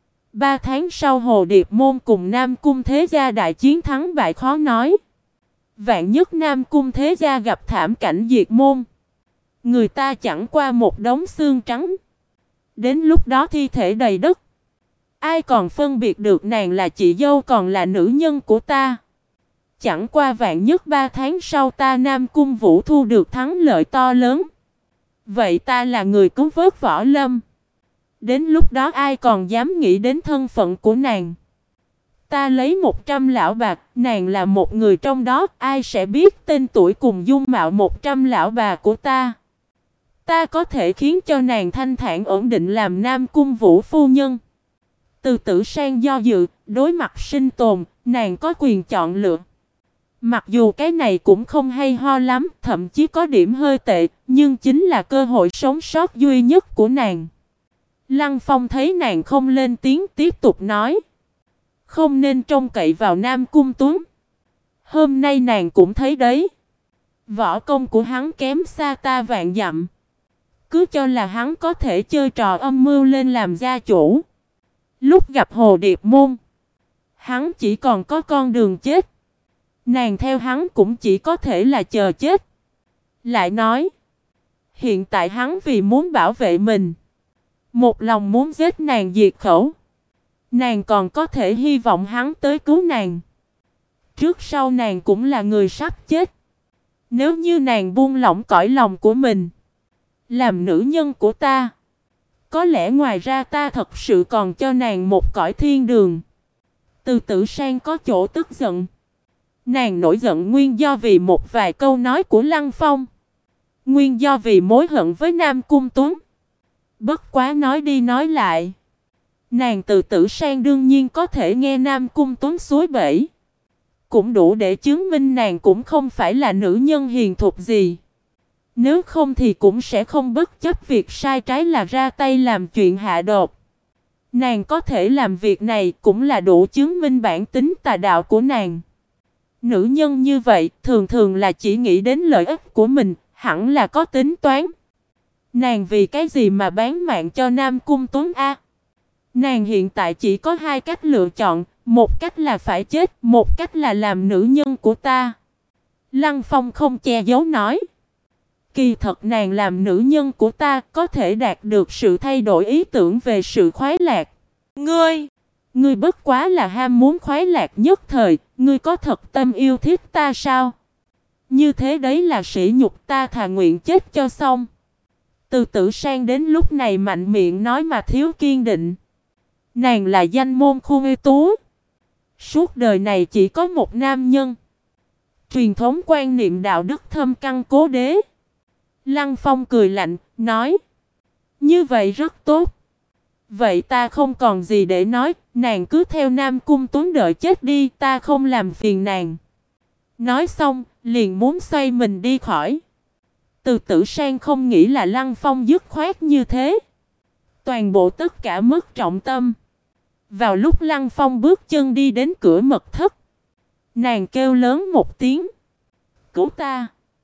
S1: 3 tháng sau Hồ Điệp Môn cùng Nam Cung Thế Gia đại chiến thắng bại khó nói. Vạn nhất Nam Cung Thế Gia gặp thảm cảnh diệt môn. Người ta chẳng qua một đống xương trắng. Đến lúc đó thi thể đầy đất. Ai còn phân biệt được nàng là chị dâu còn là nữ nhân của ta. Chẳng qua vạn nhất 3 tháng sau ta Nam Cung Vũ thu được thắng lợi to lớn. Vậy ta là người cứu vớt Võ Lâm. Đến lúc đó ai còn dám nghĩ đến thân phận của nàng. Ta lấy 100 lão bạc, nàng là một người trong đó, ai sẽ biết tên tuổi cùng dung mạo 100 lão bà của ta. Ta có thể khiến cho nàng thanh thản ổn định làm Nam Cung Vũ phu nhân. Từ Tử Sang do dự, đối mặt sinh tồn, nàng có quyền chọn lựa. Mặc dù cái này cũng không hay ho lắm, thậm chí có điểm hơi tệ, nhưng chính là cơ hội sống sót duy nhất của nàng. Lăng Phong thấy nàng không lên tiếng tiếp tục nói. Không nên trông cậy vào Nam Cung Tuấn. Hôm nay nàng cũng thấy đấy. Võ công của hắn kém xa ta vạn dặm. Cứ cho là hắn có thể chơi trò âm mưu lên làm gia chủ. Lúc gặp Hồ Điệp Môn, hắn chỉ còn có con đường chết. Nàng theo hắn cũng chỉ có thể là chờ chết. Lại nói, hiện tại hắn vì muốn bảo vệ mình, một lòng muốn giết nàng diệt khẩu. Nàng còn có thể hy vọng hắn tới cứu nàng. Trước sau nàng cũng là người sắp chết. Nếu như nàng buông lỏng cõi lòng của mình, làm nữ nhân của ta, có lẽ ngoài ra ta thật sự còn cho nàng một cõi thiên đường. Từ Tử Sang có chỗ tức giận. Nàng nổi giận nguyên do vì một vài câu nói của Lăng Phong. Nguyên do vì mối hận với Nam Cung Tuấn. Bất quá nói đi nói lại, nàng Từ Tử Sang đương nhiên có thể nghe Nam Cung Tuấn suối bẫy, cũng đủ để chứng minh nàng cũng không phải là nữ nhân hiền thục gì. Nếu không thì cũng sẽ không bất chấp việc sai trái là ra tay làm chuyện hạ độc. Nàng có thể làm việc này cũng là đủ chứng minh bản tính tà đạo của nàng. Nữ nhân như vậy thường thường là chỉ nghĩ đến lợi ích của mình, hẳn là có tính toán. Nàng vì cái gì mà bán mạng cho Nam Cung Tuấn A? Nàng hiện tại chỉ có hai cách lựa chọn, một cách là phải chết, một cách là làm nữ nhân của ta. Lăng Phong không che giấu nói. Kỳ thật nàng làm nữ nhân của ta có thể đạt được sự thay đổi ý tưởng về sự khoái lạc. Ngươi bất quá là ham muốn khoái lạc nhất thời, ngươi có thật tâm yêu thích ta sao? Như thế đấy là sỉ nhục, ta thà nguyện chết cho xong. Từ Tử Sang đến lúc này mạnh miệng nói mà thiếu kiên định. Nàng là danh môn khu ưu tú. Suốt đời này chỉ có một nam nhân. Truyền thống quan niệm đạo đức thâm căn cố đế. Lăng Phong cười lạnh, nói. Như vậy rất tốt. Vậy ta không còn gì để nói, nàng cứ theo Nam Cung Tuấn đợi chết đi, ta không làm phiền nàng. Nói xong, liền muốn xoay mình đi khỏi. Từ Tử Sang không nghĩ là Lăng Phong dứt khoát như thế. Toàn bộ tất cả mất trọng tâm. Vào lúc Lăng Phong bước chân đi đến cửa mật thất, nàng kêu lớn một tiếng. Cứu ta!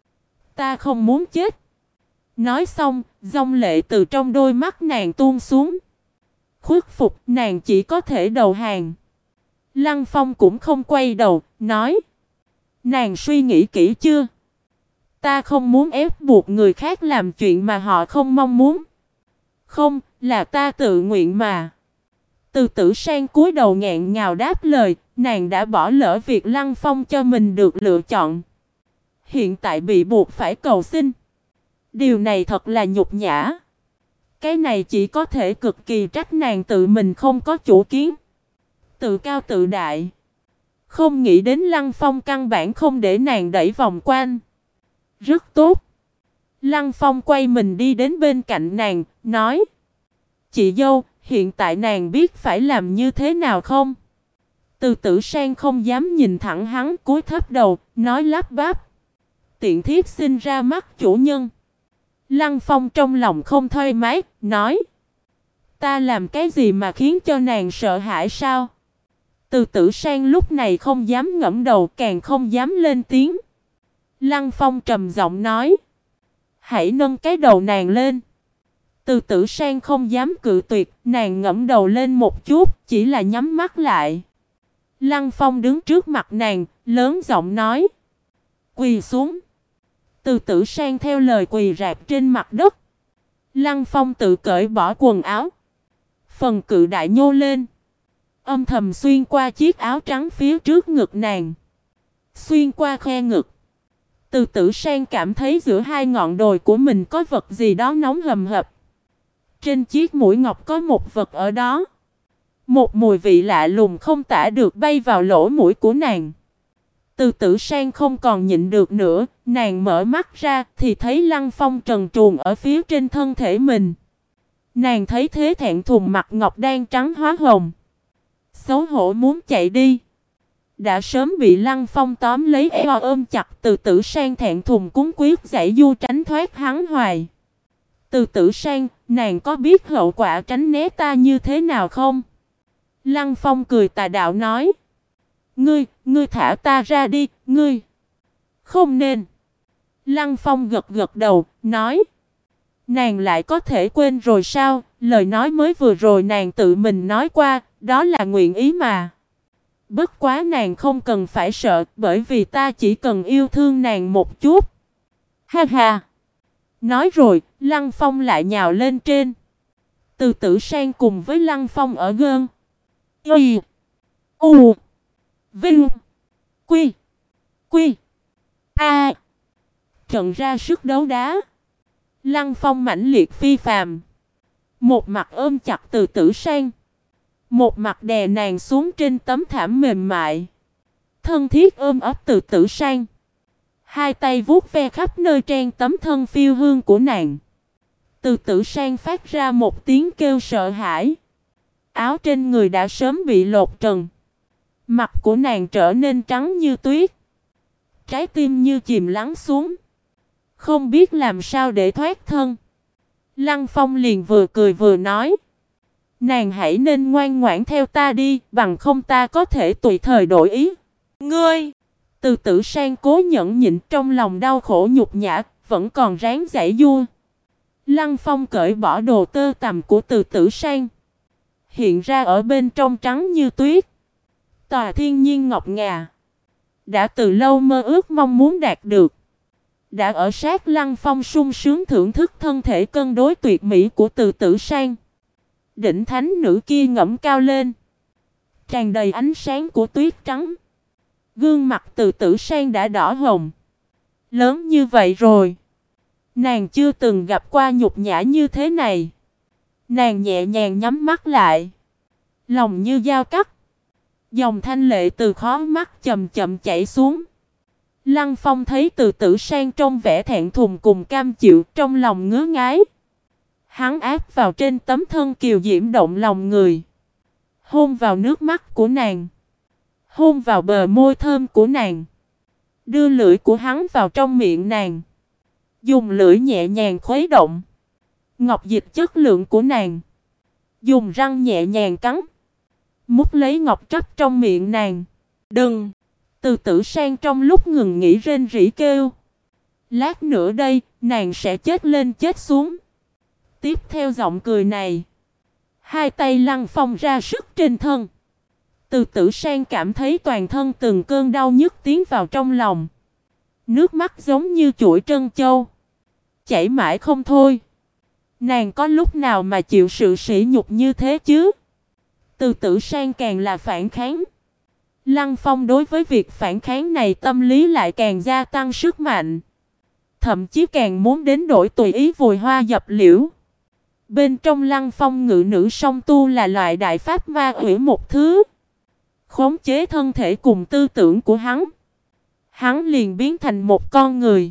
S1: Ta không muốn chết! Nói xong, dòng lệ từ trong đôi mắt nàng tuôn xuống. Khuất phục, nàng chỉ có thể đầu hàng. Lăng Phong cũng không quay đầu, nói. Nàng suy nghĩ kỹ chưa? Ta không muốn ép buộc người khác làm chuyện mà họ không mong muốn. Không, là ta tự nguyện mà. Từ Tử Sang cúi đầu nghẹn ngào đáp lời, nàng đã bỏ lỡ việc Lăng Phong cho mình được lựa chọn. Hiện tại bị buộc phải cầu xin. Điều này thật là nhục nhã. Cái này chỉ có thể cực kỳ trách nàng tự mình không có chủ kiến. Tự cao tự đại. Không nghĩ đến Lăng Phong căn bản không để nàng đẩy vòng quanh. Rất tốt. Lăng Phong quay mình đi đến bên cạnh nàng, nói. Chị dâu, hiện tại nàng biết phải làm như thế nào không? Từ Tử Sang không dám nhìn thẳng hắn, cúi thấp đầu, nói lắp bắp. Tiện thiếp xin ra mắt chủ nhân. Lăng Phong trong lòng không thoải mái, nói. Ta làm cái gì mà khiến cho nàng sợ hãi sao? Từ Tử Sang lúc này không dám ngẩng đầu, càng không dám lên tiếng. Lăng Phong trầm giọng nói. Hãy nâng cái đầu nàng lên. Từ Tử Sang không dám cự tuyệt, nàng ngẩng đầu lên một chút, chỉ là nhắm mắt lại. Lăng Phong đứng trước mặt nàng, lớn giọng nói. Quỳ xuống. Từ Tử Sang theo lời quỳ rạp trên mặt đất. Lăng Phong tự cởi bỏ quần áo. Phần cự đại nhô lên. Âm thầm xuyên qua chiếc áo trắng phía trước ngực nàng. Xuyên qua khe ngực. Từ Tử Sang cảm thấy giữa hai ngọn đồi của mình có vật gì đó nóng hầm hập. Trên chiếc mũi ngọc có một vật ở đó. Một mùi vị lạ lùng không tả được bay vào lỗ mũi của nàng. Từ Tử Sang không còn nhịn được nữa, nàng mở mắt ra thì thấy Lăng Phong trần truồng ở phía trên thân thể mình. Nàng thấy thế thẹn thùng, mặt ngọc đang trắng hóa hồng. Xấu hổ muốn chạy đi. Đã sớm bị Lăng Phong tóm lấy eo ôm chặt. Từ Tử Sang thẹn thùng cuống quyết giãy du tránh thoát hắn hoài. Từ Tử Sang, nàng có biết hậu quả tránh né ta như thế nào không? Lăng Phong cười tà đạo nói. Ngươi thả ta ra đi, ngươi. Không nên. Lăng Phong gật gật đầu, nói. Nàng lại có thể quên rồi sao? Lời nói mới vừa rồi nàng tự mình nói qua, đó là nguyện ý mà. Bất quá nàng không cần phải sợ, bởi vì ta chỉ cần yêu thương nàng một chút. Ha ha. Nói rồi, Lăng Phong lại nhào lên trên. Từ Tử Sang cùng với Lăng Phong ở gơn. Y. U. Vinh. Quy. Quy. A. Trận ra sức đấu đá. Lăng Phong mãnh liệt phi phàm. Một mặt ôm chặt Từ Tử Sang. Một mặt đè nàng xuống trên tấm thảm mềm mại. Thân thiết ôm ấp Từ Tử Sang. Hai tay vuốt ve khắp nơi trên tấm thân phiêu hương của nàng. Từ Tử Sang phát ra một tiếng kêu sợ hãi. Áo trên người đã sớm bị lột trần. Mặt của nàng trở nên trắng như tuyết. Trái tim như chìm lắng xuống. Không biết làm sao để thoát thân. Lăng Phong liền vừa cười vừa nói. Nàng hãy nên ngoan ngoãn theo ta đi, bằng không ta có thể tùy thời đổi ý. Ngươi! Từ Tử Sang cố nhẫn nhịn trong lòng đau khổ nhục nhã, vẫn còn ráng giãy giụa. Lăng Phong cởi bỏ đồ tơ tằm của Từ Tử Sang. Hiện ra ở bên trong trắng như tuyết. Tòa thiên nhiên ngọc ngà. Đã từ lâu mơ ước mong muốn đạt được. Đã ở sát Lăng Phong sung sướng thưởng thức thân thể cân đối tuyệt mỹ của Từ Tử Sang. Đỉnh thánh nữ kia ngẩng cao lên. Tràn đầy ánh sáng của tuyết trắng. Gương mặt Từ Tử Sang đã đỏ hồng. Lớn như vậy rồi. Nàng chưa từng gặp qua nhục nhã như thế này. Nàng nhẹ nhàng nhắm mắt lại. Lòng như dao cắt. Dòng thanh lệ từ khóe mắt chậm chậm chảy xuống. Lăng Phong thấy Từ Tử Sang trong vẻ thẹn thùng cùng cam chịu, trong lòng ngứa ngái. Hắn áp vào trên tấm thân kiều diễm động lòng người. Hôn vào nước mắt của nàng. Hôn vào bờ môi thơm của nàng. Đưa lưỡi của hắn vào trong miệng nàng. Dùng lưỡi nhẹ nhàng khuấy động ngọc dịch chất lượng của nàng. Dùng răng nhẹ nhàng cắn. Mút lấy ngọc trắp trong miệng nàng. Đừng! Từ Tử Sang trong lúc ngừng nghỉ rên rỉ kêu. Lát nữa đây, nàng sẽ chết lên chết xuống. Tiếp theo giọng cười này. Hai tay Lăng Phong ra sức trên thân. Từ Tử Sang cảm thấy toàn thân từng cơn đau nhức tiến vào trong lòng. Nước mắt giống như chuỗi trân châu. Chảy mãi không thôi. Nàng có lúc nào mà chịu sự sỉ nhục như thế chứ? Từ Tử Sang càng là phản kháng. Lăng Phong đối với việc phản kháng này tâm lý lại càng gia tăng sức mạnh. Thậm chí càng muốn đến đổi tùy ý vùi hoa dập liễu. Bên trong Lăng Phong ngự nữ song tu là loại đại pháp ma ủy một thứ. Khống chế thân thể cùng tư tưởng của hắn. Hắn liền biến thành một con người.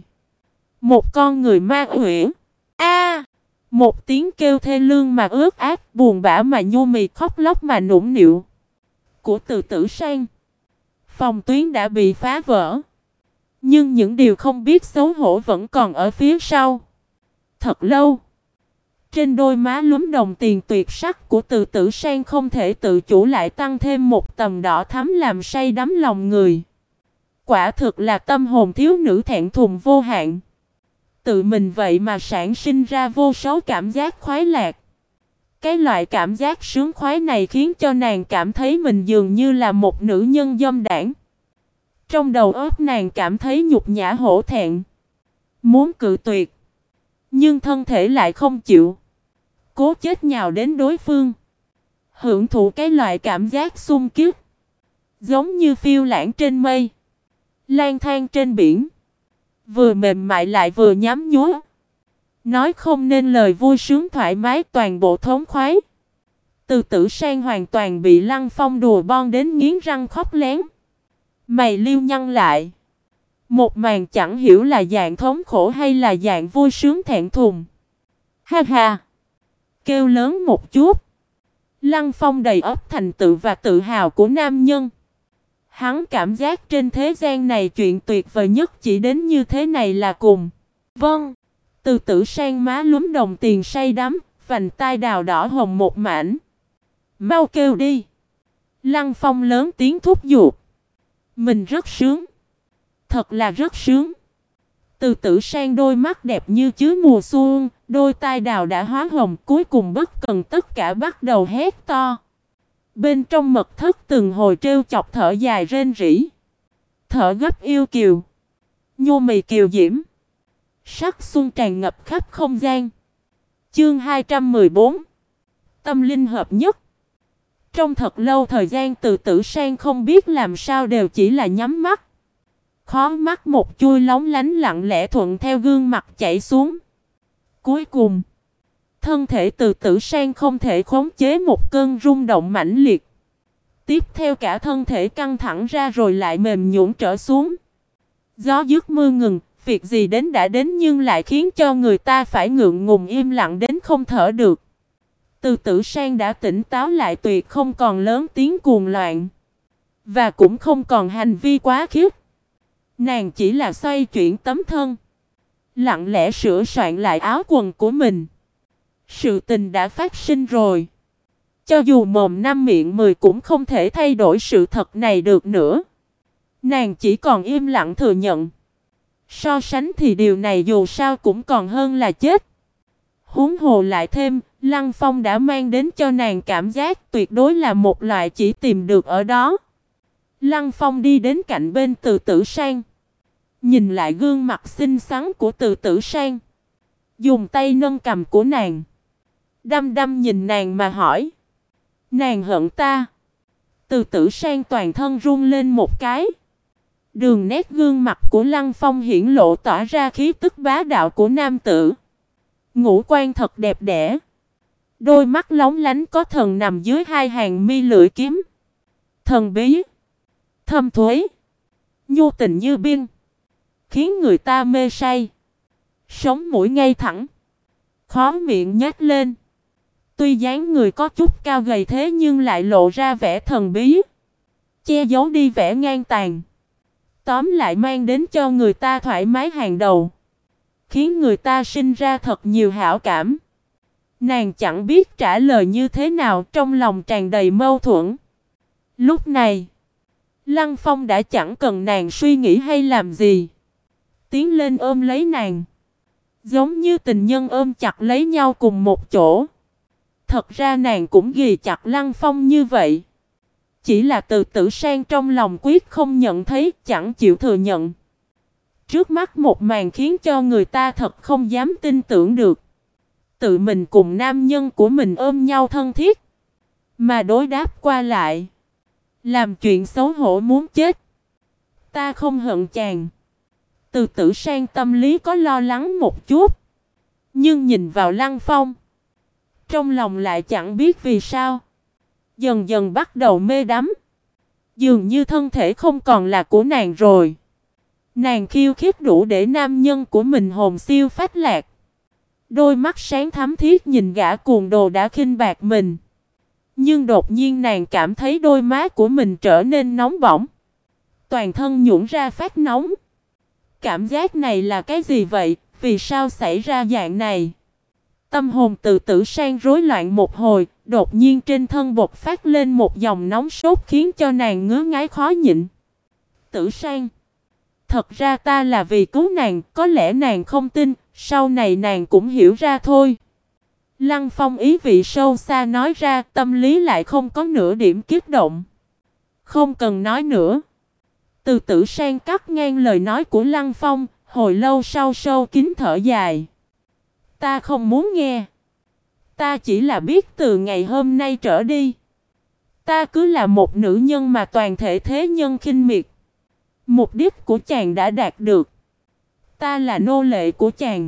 S1: Một con người ma ủy. A! Một tiếng kêu thê lương mà ướt át, buồn bã mà nhu mì, khóc lóc mà nũng nịu của Từ Tử Sang. Phòng tuyến đã bị phá vỡ. Nhưng những điều không biết xấu hổ vẫn còn ở phía sau. Thật lâu. Trên đôi má lúm đồng tiền tuyệt sắc của Từ Tử Sang không thể tự chủ lại tăng thêm một tầng đỏ thắm làm say đắm lòng người. Quả thực là tâm hồn thiếu nữ thẹn thùng vô hạn. Tự mình vậy mà sản sinh ra vô số cảm giác khoái lạc. Cái loại cảm giác sướng khoái này khiến cho nàng cảm thấy mình dường như là một nữ nhân dâm đãng. Trong đầu óc nàng cảm thấy nhục nhã hổ thẹn. Muốn cự tuyệt. Nhưng thân thể lại không chịu. Cố chết nhào đến đối phương. Hưởng thụ cái loại cảm giác xung kích. Giống như phiêu lãng trên mây. Lang thang trên biển. Vừa mềm mại lại vừa nhám nhúa. Nói không nên lời vui sướng thoải mái toàn bộ thống khoái. Từ Tử Sang hoàn toàn bị Lăng Phong đùa bon đến nghiến răng khóc lén. Mày liêu nhăn lại. Một màn chẳng hiểu là dạng thống khổ hay là dạng vui sướng thẹn thùng. Ha ha! Kêu lớn một chút. Lăng Phong đầy ắp thành tựu và tự hào của nam nhân. Hắn cảm giác trên thế gian này chuyện tuyệt vời nhất chỉ đến như thế này là cùng. Vâng. Từ Tử Sang má lúm đồng tiền say đắm, vành tai đào đỏ hồng một mảnh. Mau kêu đi. Lăng Phong lớn tiếng thúc giục. Mình rất sướng. Thật là rất sướng. Từ Tử Sang đôi mắt đẹp như chứa mùa xuân, đôi tai đào đã hóa hồng, cuối cùng bất cần tất cả bắt đầu hét to. Bên trong mật thất từng hồi trêu chọc thở dài rên rỉ. Thở gấp yêu kiều. Nhô mì kiều diễm. Sắc xuân tràn ngập khắp không gian. Chương 214. Tâm linh hợp nhất. Trong thật lâu thời gian Từ Tử Sang không biết làm sao đều chỉ là nhắm mắt. Khóe mắt một chui lóng lánh lặng lẽ thuận theo gương mặt chảy xuống. Cuối cùng, thân thể Từ Tử Sang không thể khống chế một cơn rung động mãnh liệt. Tiếp theo cả thân thể căng thẳng ra rồi lại mềm nhũn trở xuống. Gió dứt mưa ngừng, Việc gì đến đã đến nhưng lại khiến cho người ta phải ngượng ngùng im lặng đến không thở được. Từ Tử Sang đã tỉnh táo lại, tuyệt không còn lớn tiếng cuồng loạn. Và cũng không còn hành vi quá khiếp. Nàng chỉ là xoay chuyển tấm thân, lặng lẽ sửa soạn lại áo quần của mình. Sự tình đã phát sinh rồi. Cho dù mồm năm miệng 10 cũng không thể thay đổi sự thật này được nữa. Nàng chỉ còn im lặng thừa nhận. So sánh thì điều này dù sao cũng còn hơn là chết. Huống hồ lại thêm, Lăng Phong đã mang đến cho nàng cảm giác tuyệt đối là một loại chỉ tìm được ở đó. Lăng Phong đi đến cạnh bên Từ Tử Sang. Nhìn lại gương mặt xinh xắn của Từ Tử Sang. Dùng tay nâng cằm của nàng. Đăm đăm nhìn nàng mà hỏi. Nàng hận ta? Từ Tử Sang toàn thân run lên một cái. Đường nét gương mặt của Lăng Phong hiển lộ tỏa ra khí tức bá đạo của nam tử. Ngũ quan thật đẹp đẽ. Đôi mắt lóng lánh có thần nằm dưới hai hàng mi lưỡi kiếm. Thần bí, thâm thuế, nhu tình như biên, khiến người ta mê say. Sống mũi ngay thẳng, khóe miệng nhếch lên. Tuy dáng người có chút cao gầy thế nhưng lại lộ ra vẻ thần bí, che giấu đi vẻ ngang tàn. Tóm lại mang đến cho người ta thoải mái hàng đầu, khiến người ta sinh ra thật nhiều hảo cảm. Nàng chẳng biết trả lời như thế nào, trong lòng tràn đầy mâu thuẫn. Lúc này, Lăng Phong đã chẳng cần nàng suy nghĩ hay làm gì. Tiến lên ôm lấy nàng, giống như tình nhân ôm chặt lấy nhau cùng một chỗ. Thật ra nàng cũng ghì chặt Lăng Phong như vậy. Chỉ là Từ Tử Sang trong lòng quyết không nhận thấy, chẳng chịu thừa nhận. Trước mắt một màn khiến cho người ta thật không dám tin tưởng được. Tự mình cùng nam nhân của mình ôm nhau thân thiết, mà đối đáp qua lại, làm chuyện xấu hổ muốn chết. Ta không hận chàng. Từ Tử Sang tâm lý có lo lắng một chút, nhưng nhìn vào Lăng Phong, trong lòng lại chẳng biết vì sao dần dần bắt đầu mê đắm. Dường như thân thể không còn là của nàng rồi. Nàng khiêu khích đủ để nam nhân của mình hồn siêu phách lạc. Đôi mắt sáng thắm thiết nhìn gã cuồng đồ đã khinh bạc mình. Nhưng đột nhiên nàng cảm thấy đôi má của mình trở nên nóng bỏng. Toàn thân nhũn ra phát nóng. Cảm giác này là cái gì vậy? Vì sao xảy ra dạng này? Tâm hồn Từ Tử Sang rối loạn một hồi, đột nhiên trên thân bộc phát lên một dòng nóng sốt khiến cho nàng ngứa ngáy khó nhịn. Tử Sang, thật ra ta là vì cứu nàng, có lẽ nàng không tin, sau này nàng cũng hiểu ra thôi. Lăng Phong ý vị sâu xa nói ra, tâm lý lại không có nửa điểm kích động. Không cần nói nữa. Từ Tử Sang cắt ngang lời nói của Lăng Phong, hồi lâu sau sâu kín thở dài. Ta không muốn nghe. Ta chỉ là biết từ ngày hôm nay trở đi, ta cứ là một nữ nhân mà toàn thể thế nhân khinh miệt. Mục đích của chàng đã đạt được. Ta là nô lệ của chàng.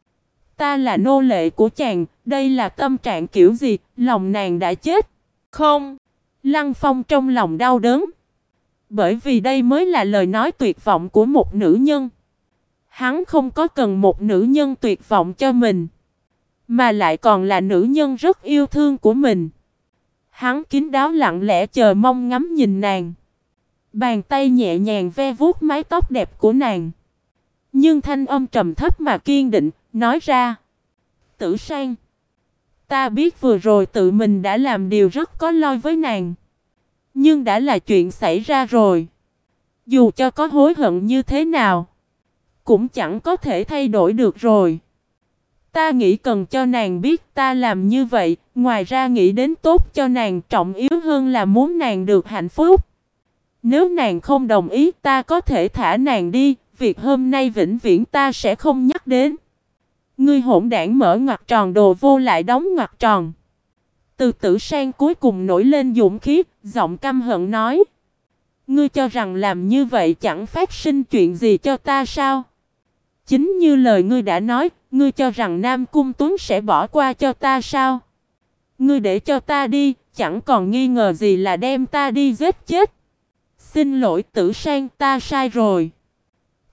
S1: Ta là nô lệ của chàng. Đây là tâm trạng kiểu gì? Lòng nàng đã chết. Không. Lăng Phong trong lòng đau đớn. Bởi vì đây mới là lời nói tuyệt vọng của một nữ nhân. Hắn không có cần một nữ nhân tuyệt vọng cho mình, mà lại còn là nữ nhân rất yêu thương của mình. Hắn kín đáo lặng lẽ chờ mong ngắm nhìn nàng. Bàn tay nhẹ nhàng ve vuốt mái tóc đẹp của nàng. Nhưng thanh âm trầm thấp mà kiên định, nói ra. Tử Sang, ta biết vừa rồi tự mình đã làm điều rất có lỗi với nàng. Nhưng đã là chuyện xảy ra rồi. Dù cho có hối hận như thế nào, cũng chẳng có thể thay đổi được rồi. Ta nghĩ cần cho nàng biết ta làm như vậy, ngoài ra nghĩ đến tốt cho nàng, trọng yếu hơn là muốn nàng được hạnh phúc. Nếu nàng không đồng ý, ta có thể thả nàng đi, việc hôm nay vĩnh viễn ta sẽ không nhắc đến. Ngươi hỗn đảng, mở ngoặc tròn, đồ vô lại đóng ngoặc tròn. Từ Tử Sang cuối cùng nổi lên dũng khí, giọng căm hận nói. Ngươi cho rằng làm như vậy chẳng phát sinh chuyện gì cho ta sao? Chính như lời ngươi đã nói, ngươi cho rằng Nam Cung Tuấn sẽ bỏ qua cho ta sao? Ngươi để cho ta đi, chẳng còn nghi ngờ gì là đem ta đi giết chết. Xin lỗi Tử Sang, ta sai rồi.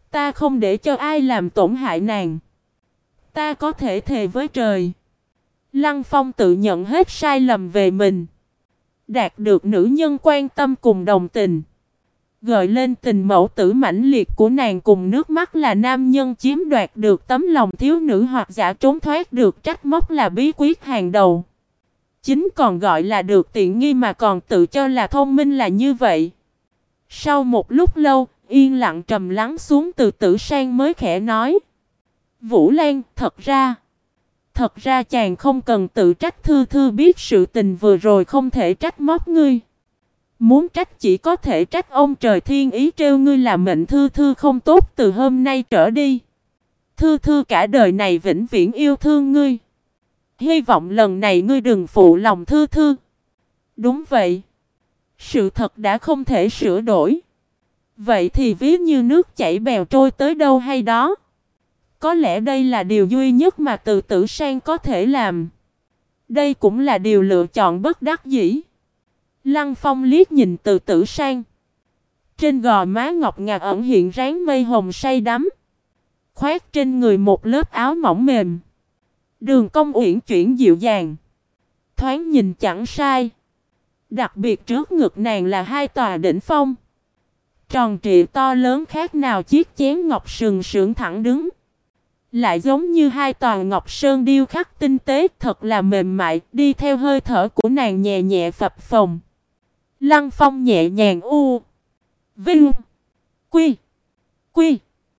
S1: Ta không để cho ai làm tổn hại nàng. Ta có thể thề với trời. Lăng Phong tự nhận hết sai lầm về mình. Đạt được nữ nhân quan tâm cùng đồng tình. Gợi lên tình mẫu tử mãnh liệt của nàng cùng nước mắt là nam nhân chiếm đoạt được tấm lòng thiếu nữ hoặc giả trốn thoát được trách móc là bí quyết hàng đầu. Chính còn gọi là được tiện nghi mà còn tự cho là thông minh là như vậy. Sau một lúc lâu, yên lặng trầm lắng xuống Từ Tử Sang mới khẽ nói. Vũ Lan, thật ra chàng không cần tự trách, Thư Thư biết sự tình vừa rồi không thể trách móc ngươi. Muốn trách chỉ có thể trách ông trời thiên ý trêu ngươi là mệnh Thư Thư không tốt từ hôm nay trở đi. Thư Thư cả đời này vĩnh viễn yêu thương ngươi. Hy vọng lần này ngươi đừng phụ lòng Thư Thư. Đúng vậy. Sự thật đã không thể sửa đổi. Vậy thì ví như nước chảy bèo trôi tới đâu hay đó. Có lẽ đây là điều duy nhất mà Từ Tử Sang có thể làm. Đây cũng là điều lựa chọn bất đắc dĩ. Lăng Phong liếc nhìn Từ Tử Sang. Trên gò má ngọc ngà ẩn hiện ráng mây hồng say đắm. Khoác trên người một lớp áo mỏng mềm. Đường cong uyển chuyển dịu dàng. Thoáng nhìn chẳng sai. Đặc biệt trước ngực nàng là hai tòa đỉnh phong. Tròn trịa to lớn khác nào chiếc chén ngọc sừng sững thẳng đứng. Lại giống như hai tòa ngọc sơn điêu khắc tinh tế, thật là mềm mại, đi theo hơi thở của nàng nhẹ nhẹ phập phồng. Lăng Phong nhẹ nhàng Vinh. Quy.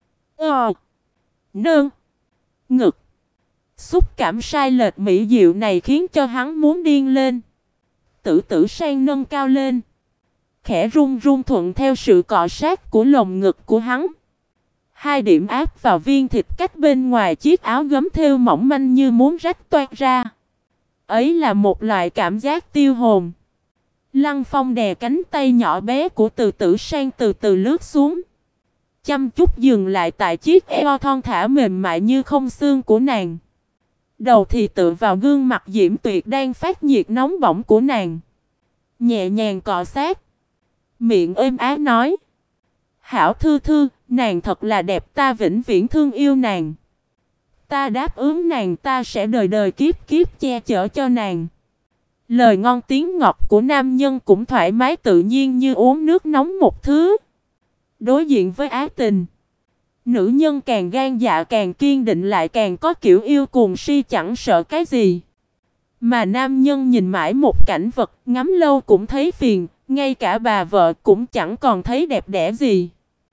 S1: Nương. Ngực. Xúc cảm sai lệch mỹ diệu này khiến cho hắn muốn điên lên. Tử Tử Sang nâng cao lên. Khẽ run run thuận theo sự cọ sát của lồng ngực của hắn. Hai điểm áp vào viên thịt cách bên ngoài chiếc áo gấm thêu mỏng manh như muốn rách toát ra. Ấy là một loại cảm giác tiêu hồn. Lăng Phong đè cánh tay nhỏ bé của Từ Tử Sang từ từ lướt xuống. Chăm chút dừng lại tại chiếc eo thon thả mềm mại như không xương của nàng. Đầu thì tựa vào gương mặt diễm tuyệt đang phát nhiệt nóng bỏng của nàng. Nhẹ nhàng cọ sát. Miệng êm ái nói. Hảo Thư Thư, nàng thật là đẹp, ta vĩnh viễn thương yêu nàng. Ta đáp ứng nàng ta sẽ đời đời kiếp kiếp che chở cho nàng. Lời ngon tiếng ngọt của nam nhân cũng thoải mái tự nhiên như uống nước nóng một thứ. Đối diện với ái tình, nữ nhân càng gan dạ càng kiên định lại càng có kiểu yêu cuồng si chẳng sợ cái gì. Mà nam nhân nhìn mãi một cảnh vật, ngắm lâu cũng thấy phiền, ngay cả bà vợ cũng chẳng còn thấy đẹp đẽ gì.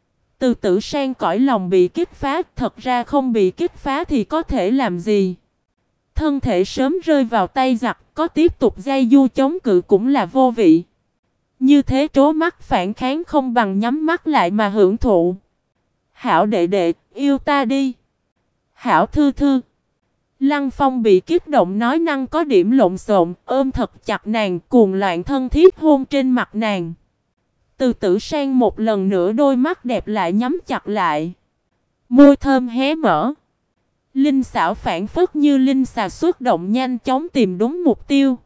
S1: Từ Tử Sang cõi lòng bị kích phá, thật ra không bị kích phá thì có thể làm gì. Thân thể sớm rơi vào tay giặc, có tiếp tục dây du chống cự cũng là vô vị. Như thế trố mắt phản kháng không bằng nhắm mắt lại mà hưởng thụ. Hảo đệ đệ, yêu ta đi. Hảo Thư Thư. Lăng Phong bị kích động nói năng có điểm lộn xộn, ôm thật chặt nàng, cuồng loạn thân thiết hôn trên mặt nàng. Từ Tử Sang một lần nữa đôi mắt đẹp lại nhắm chặt lại. Môi thơm hé mở. Linh xảo phản phất như linh xà xuất động nhanh chóng tìm đúng mục tiêu.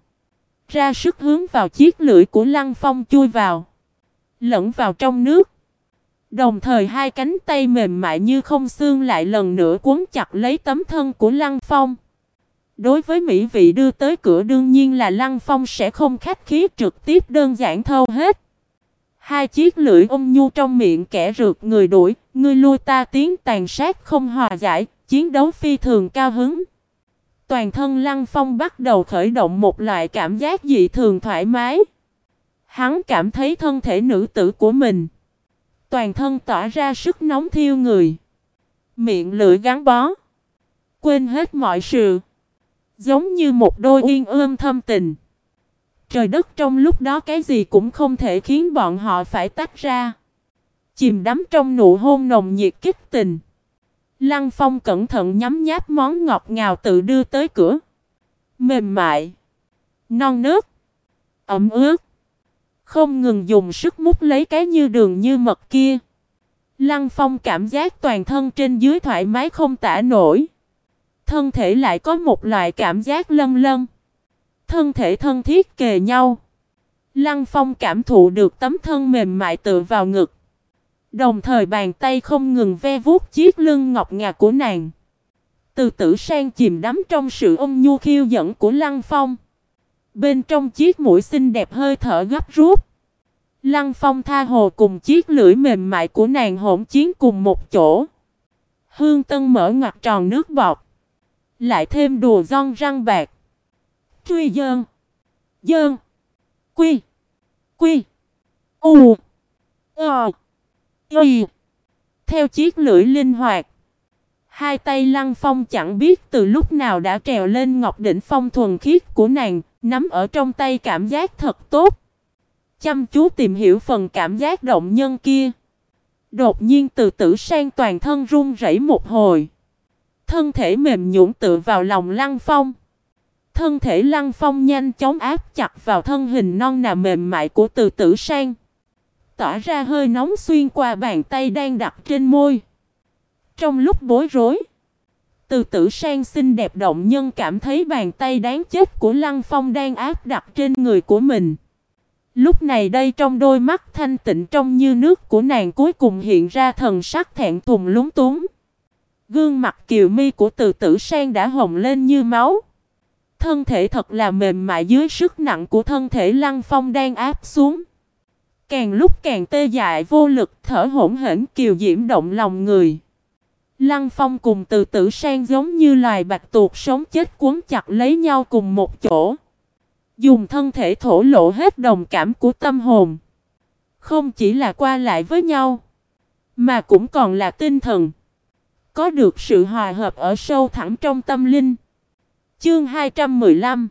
S1: Ra sức hướng vào chiếc lưỡi của Lăng Phong chui vào. Lẫn vào trong nước. Đồng thời hai cánh tay mềm mại như không xương lại lần nữa cuốn chặt lấy tấm thân của Lăng Phong. Đối với mỹ vị đưa tới cửa đương nhiên là Lăng Phong sẽ không khách khí trực tiếp đơn giản thâu hết. Hai chiếc lưỡi ôm nhu trong miệng kẻ rượt người đuổi, ngươi lui ta tiến tàn sát không hòa giải, chiến đấu phi thường cao hứng. Toàn thân Lăng Phong bắt đầu khởi động một loại cảm giác dị thường thoải mái. Hắn cảm thấy thân thể nữ tử của mình. Toàn thân tỏa ra sức nóng thiêu người. Miệng lưỡi gắn bó. Quên hết mọi sự. Giống như một đôi uyên ương thâm tình. Trời đất trong lúc đó cái gì cũng không thể khiến bọn họ phải tách ra. Chìm đắm trong nụ hôn nồng nhiệt kích tình. Lăng Phong cẩn thận nhấm nháp món ngọt ngào tự đưa tới cửa. Mềm mại. Non nớt. Ẩm ướt. Không ngừng dùng sức mút lấy cái như đường như mật kia. Lăng Phong cảm giác toàn thân trên dưới thoải mái không tả nổi. Thân thể lại có một loại cảm giác lân lân. Thân thể thân thiết kề nhau. Lăng Phong cảm thụ được tấm thân mềm mại tựa vào ngực. Đồng thời bàn tay không ngừng ve vuốt chiếc lưng ngọc ngà của nàng. Từ Tử Sang chìm đắm trong sự ôn nhu khiêu dẫn của Lăng Phong. Bên trong chiếc mũi xinh đẹp hơi thở gấp rút. Lăng Phong tha hồ cùng chiếc lưỡi mềm mại của nàng hỗn chiến cùng một chỗ. Hương Tân mở ngoặt tròn nước bọt. Lại thêm đùa giòn răng bạc. Truy dơn. Dơn. Quy. Quy. U. Ờ. Y. Theo chiếc lưỡi linh hoạt. Hai tay Lăng Phong chẳng biết từ lúc nào đã trèo lên ngọc đỉnh phong thuần khiết của nàng, nắm ở trong tay cảm giác thật tốt. Chăm chú tìm hiểu phần cảm giác động nhân kia. Đột nhiên Từ Tử Sang toàn thân run rẩy một hồi. Thân thể mềm nhũn tựa vào lòng Lăng Phong. Thân thể Lăng Phong nhanh chóng áp chặt vào thân hình non nà mềm mại của Từ Tử Sang. Tỏa ra hơi nóng xuyên qua bàn tay đang đặt trên môi. Trong lúc bối rối, Từ Tử Sang xinh đẹp động nhân cảm thấy bàn tay đáng chết của Lăng Phong đang áp đặt trên người của mình. Lúc này đây trong đôi mắt thanh tịnh trong như nước của nàng cuối cùng hiện ra thần sắc thẹn thùng lúng túng. Gương mặt kiều mi của Từ Tử Sang đã hồng lên như máu. Thân thể thật là mềm mại dưới sức nặng của thân thể Lăng Phong đang áp xuống. Càng lúc càng tê dại vô lực, thở hổn hển kiều diễm động lòng người. Lăng Phong cùng Từ Tử Sang giống như loài bạch tuộc sống chết quấn chặt lấy nhau cùng một chỗ. Dùng thân thể thổ lộ hết đồng cảm của tâm hồn. Không chỉ là qua lại với nhau, mà cũng còn là tinh thần. Có được sự hòa hợp ở sâu thẳm trong tâm linh. Chương 215.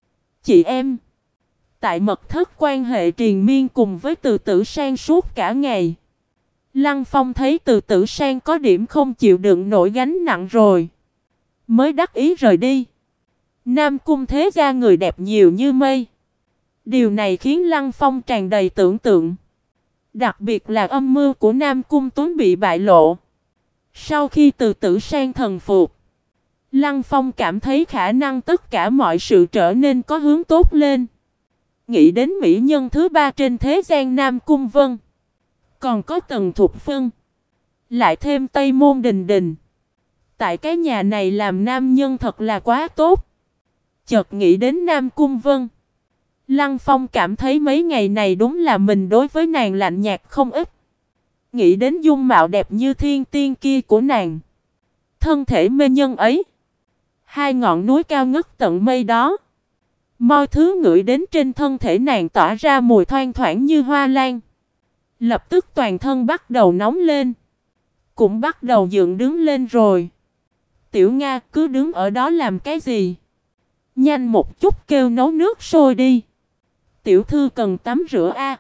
S1: Chị em. Tại mật thất quan hệ triền miên cùng với Từ Tử Sang suốt cả ngày. Lăng Phong thấy Từ Tử Sang có điểm không chịu đựng nổi gánh nặng rồi, mới đắc ý rời đi. Nam Cung thế gia người đẹp nhiều như mây. Điều này khiến Lăng Phong tràn đầy tưởng tượng. Đặc biệt là âm mưu của Nam Cung Tuấn bị bại lộ. Sau khi Từ Tử Sang thần phục, Lăng Phong cảm thấy khả năng tất cả mọi sự trở nên có hướng tốt lên. Nghĩ đến mỹ nhân thứ ba trên thế gian Nam Cung Vân, còn có Tần Thục Phân, lại thêm Tây Môn Đình Đình. Tại cái nhà này làm nam nhân thật là quá tốt. Chợt nghĩ đến Nam Cung Vân, Lăng Phong cảm thấy mấy ngày này đúng là mình đối với nàng lạnh nhạt không ít. Nghĩ đến dung mạo đẹp như thiên tiên kia của nàng, thân thể mê nhân ấy, hai ngọn núi cao ngất tận mây đó, mọi thứ ngửi đến trên thân thể nàng tỏa ra mùi thoang thoảng như hoa lan. Lập tức toàn thân bắt đầu nóng lên, cũng bắt đầu dựng đứng lên rồi. Tiểu Nga, cứ đứng ở đó làm cái gì? Nhanh một chút kêu nấu nước sôi đi. Tiểu thư cần tắm rửa a.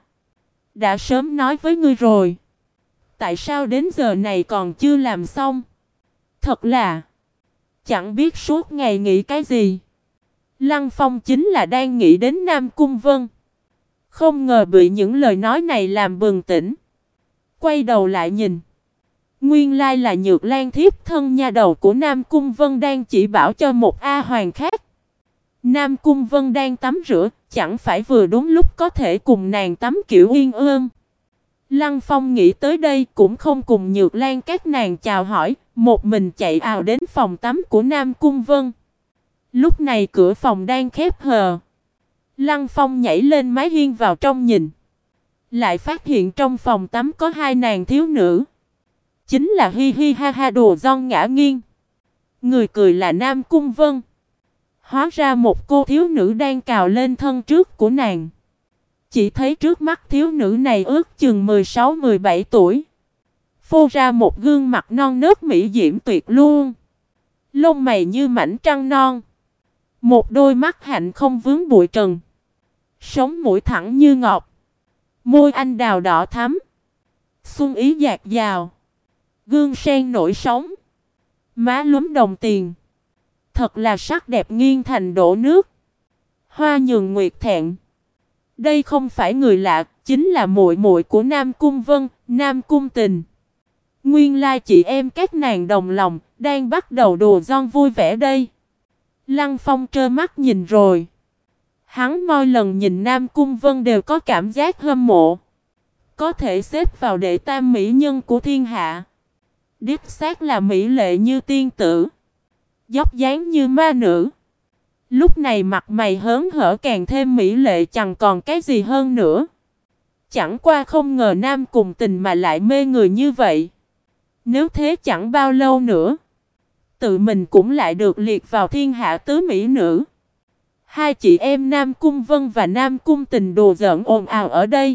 S1: Đã sớm nói với ngươi rồi. Tại sao đến giờ này còn chưa làm xong? Thật là chẳng biết suốt ngày nghĩ cái gì. Lăng Phong chính là đang nghĩ đến Nam Cung Vân. Không ngờ bị những lời nói này làm bừng tỉnh. Quay đầu lại nhìn, nguyên lai là Nhược Lan thiếp thân nha đầu của Nam Cung Vân đang chỉ bảo cho một A Hoàng khác. Nam Cung Vân đang tắm rửa, chẳng phải vừa đúng lúc có thể cùng nàng tắm kiểu uyên ương. Lăng Phong nghĩ tới đây cũng không cùng Nhược Lan các nàng chào hỏi, một mình chạy ào đến phòng tắm của Nam Cung Vân. Lúc này cửa phòng đang khép hờ. Lăng Phong nhảy lên mái hiên vào trong nhìn, lại phát hiện trong phòng tắm có hai nàng thiếu nữ. Chính là hi hi ha ha đùa giòn ngã nghiêng. Người cười là Nam Cung Vân. Hóa ra một cô thiếu nữ đang cào lên thân trước của nàng. Chỉ thấy trước mắt thiếu nữ này ước chừng 16-17 tuổi. Phô ra một gương mặt non nớt mỹ diễm tuyệt luôn. Lông mày như mảnh trăng non. Một đôi mắt hạnh không vướng bụi trần. Sống mũi thẳng như ngọc. Môi anh đào đỏ thắm. Xuân ý dạt dào. Gương sen nổi sóng. Má lúm đồng tiền. Thật là sắc đẹp nghiêng thành đổ nước. Hoa nhường nguyệt thẹn. Đây không phải người lạ, chính là muội muội của Nam Cung Vân, Nam Cung Tình. Nguyên lai chị em các nàng đồng lòng, đang bắt đầu đùa giòn vui vẻ đây. Lăng Phong trơ mắt nhìn rồi. Hắn mỗi lần nhìn Nam Cung Vân đều có cảm giác hâm mộ. có thể xếp vào đệ tam mỹ nhân của thiên hạ. Đích xác là mỹ lệ như tiên tử, dốc dáng như ma nữ. Lúc này mặt mày hớn hở càng thêm mỹ lệ chẳng còn cái gì hơn nữa. Chẳng qua không ngờ Nam Cung Tình mà lại mê người như vậy. Nếu thế chẳng bao lâu nữa, tự mình cũng lại được liệt vào thiên hạ tứ mỹ nữ. Hai chị em Nam Cung Vân và Nam Cung Tình đùa giỡn ồn ào ở đây.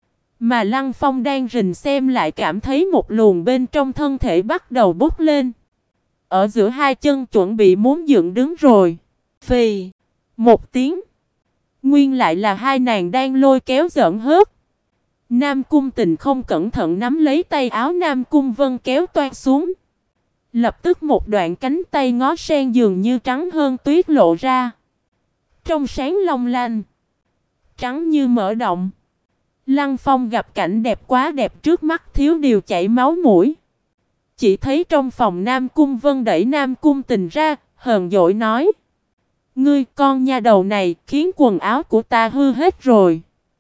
S1: Mà Lăng Phong đang rình xem lại cảm thấy một luồng bên trong thân thể bắt đầu bốc lên. Ở giữa hai chân chuẩn bị muốn dựng đứng rồi. Phì, một tiếng. Nguyên lại là hai nàng đang lôi kéo giỡn hớt. Nam Cung Tình không cẩn thận nắm lấy tay áo Nam Cung Vân kéo toang xuống. Lập tức một đoạn cánh tay ngó sen dường như trắng hơn tuyết lộ ra. Trong sáng long lanh, trắng như mỡ động. Lăng Phong gặp cảnh đẹp quá đẹp trước mắt thiếu điều chảy máu mũi. Chỉ thấy trong phòng Nam Cung Vân đẩy Nam Cung Tình ra, hờn dỗi nói: "Ngươi con nha đầu này khiến quần áo của ta hư hết rồi."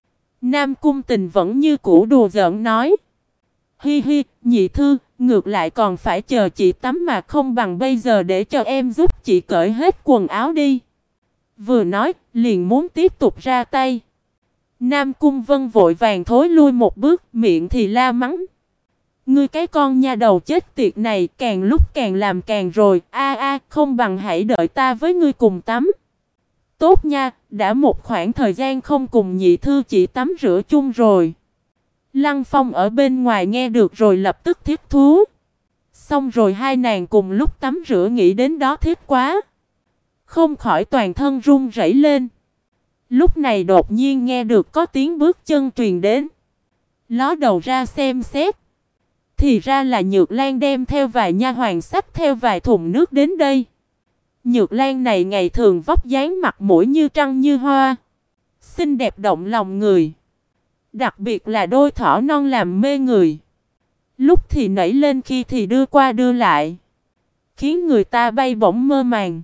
S1: Nam Cung Tình vẫn như cũ đùa giỡn nói: "Hi hi, nhị thư, ngược lại còn phải chờ chị tắm mà không bằng bây giờ để cho em giúp chị cởi hết quần áo đi." Vừa nói, liền muốn tiếp tục ra tay. Nam Cung Vân vội vàng thối lui một bước, miệng thì la mắng: "Ngươi cái con nha đầu chết tiệt này, càng lúc càng làm càng rồi, không bằng hãy đợi ta với ngươi cùng tắm." "Tốt nha, đã một khoảng thời gian không cùng nhị thư chị tắm rửa chung rồi." Lăng Phong ở bên ngoài nghe được rồi lập tức thiết thú. Xong rồi hai nàng cùng lúc tắm rửa nghĩ đến đó thiết quá, không khỏi toàn thân run rẩy lên. Lúc này đột nhiên nghe được có tiếng bước chân truyền đến. Ló đầu ra xem xét, thì ra là Nhược Lan đem theo vài nha hoàn xách theo vài thùng nước đến đây. Nhược Lan này ngày thường vóc dáng mặt mũi như trăng như hoa, xinh đẹp động lòng người. Đặc biệt là đôi thỏ non làm mê người. Lúc thì nảy lên khi thì đưa qua đưa lại, khiến người ta bay bổng mơ màng.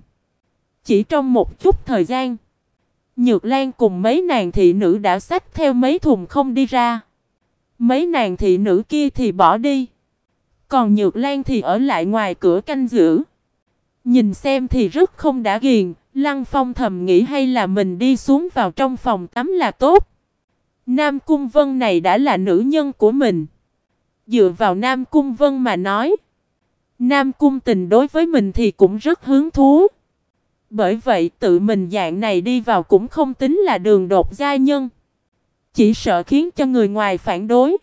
S1: Chỉ trong một chút thời gian, Nhược Lan cùng mấy nàng thị nữ đã xách theo mấy thùng không đi ra. Mấy nàng thị nữ kia thì bỏ đi, còn Nhược Lan thì ở lại ngoài cửa canh giữ. Nhìn xem thì rất không đã ghiền. Lăng Phong thầm nghĩ hay là mình đi xuống vào trong phòng tắm là tốt. Nam Cung Vân này đã là nữ nhân của mình. Dựa vào Nam Cung Vân mà nói, Nam Cung Tình đối với mình thì cũng rất hứng thú. Bởi vậy tự mình dạng này đi vào cũng không tính là đường đột giai nhân. Chỉ sợ khiến cho người ngoài phản đối.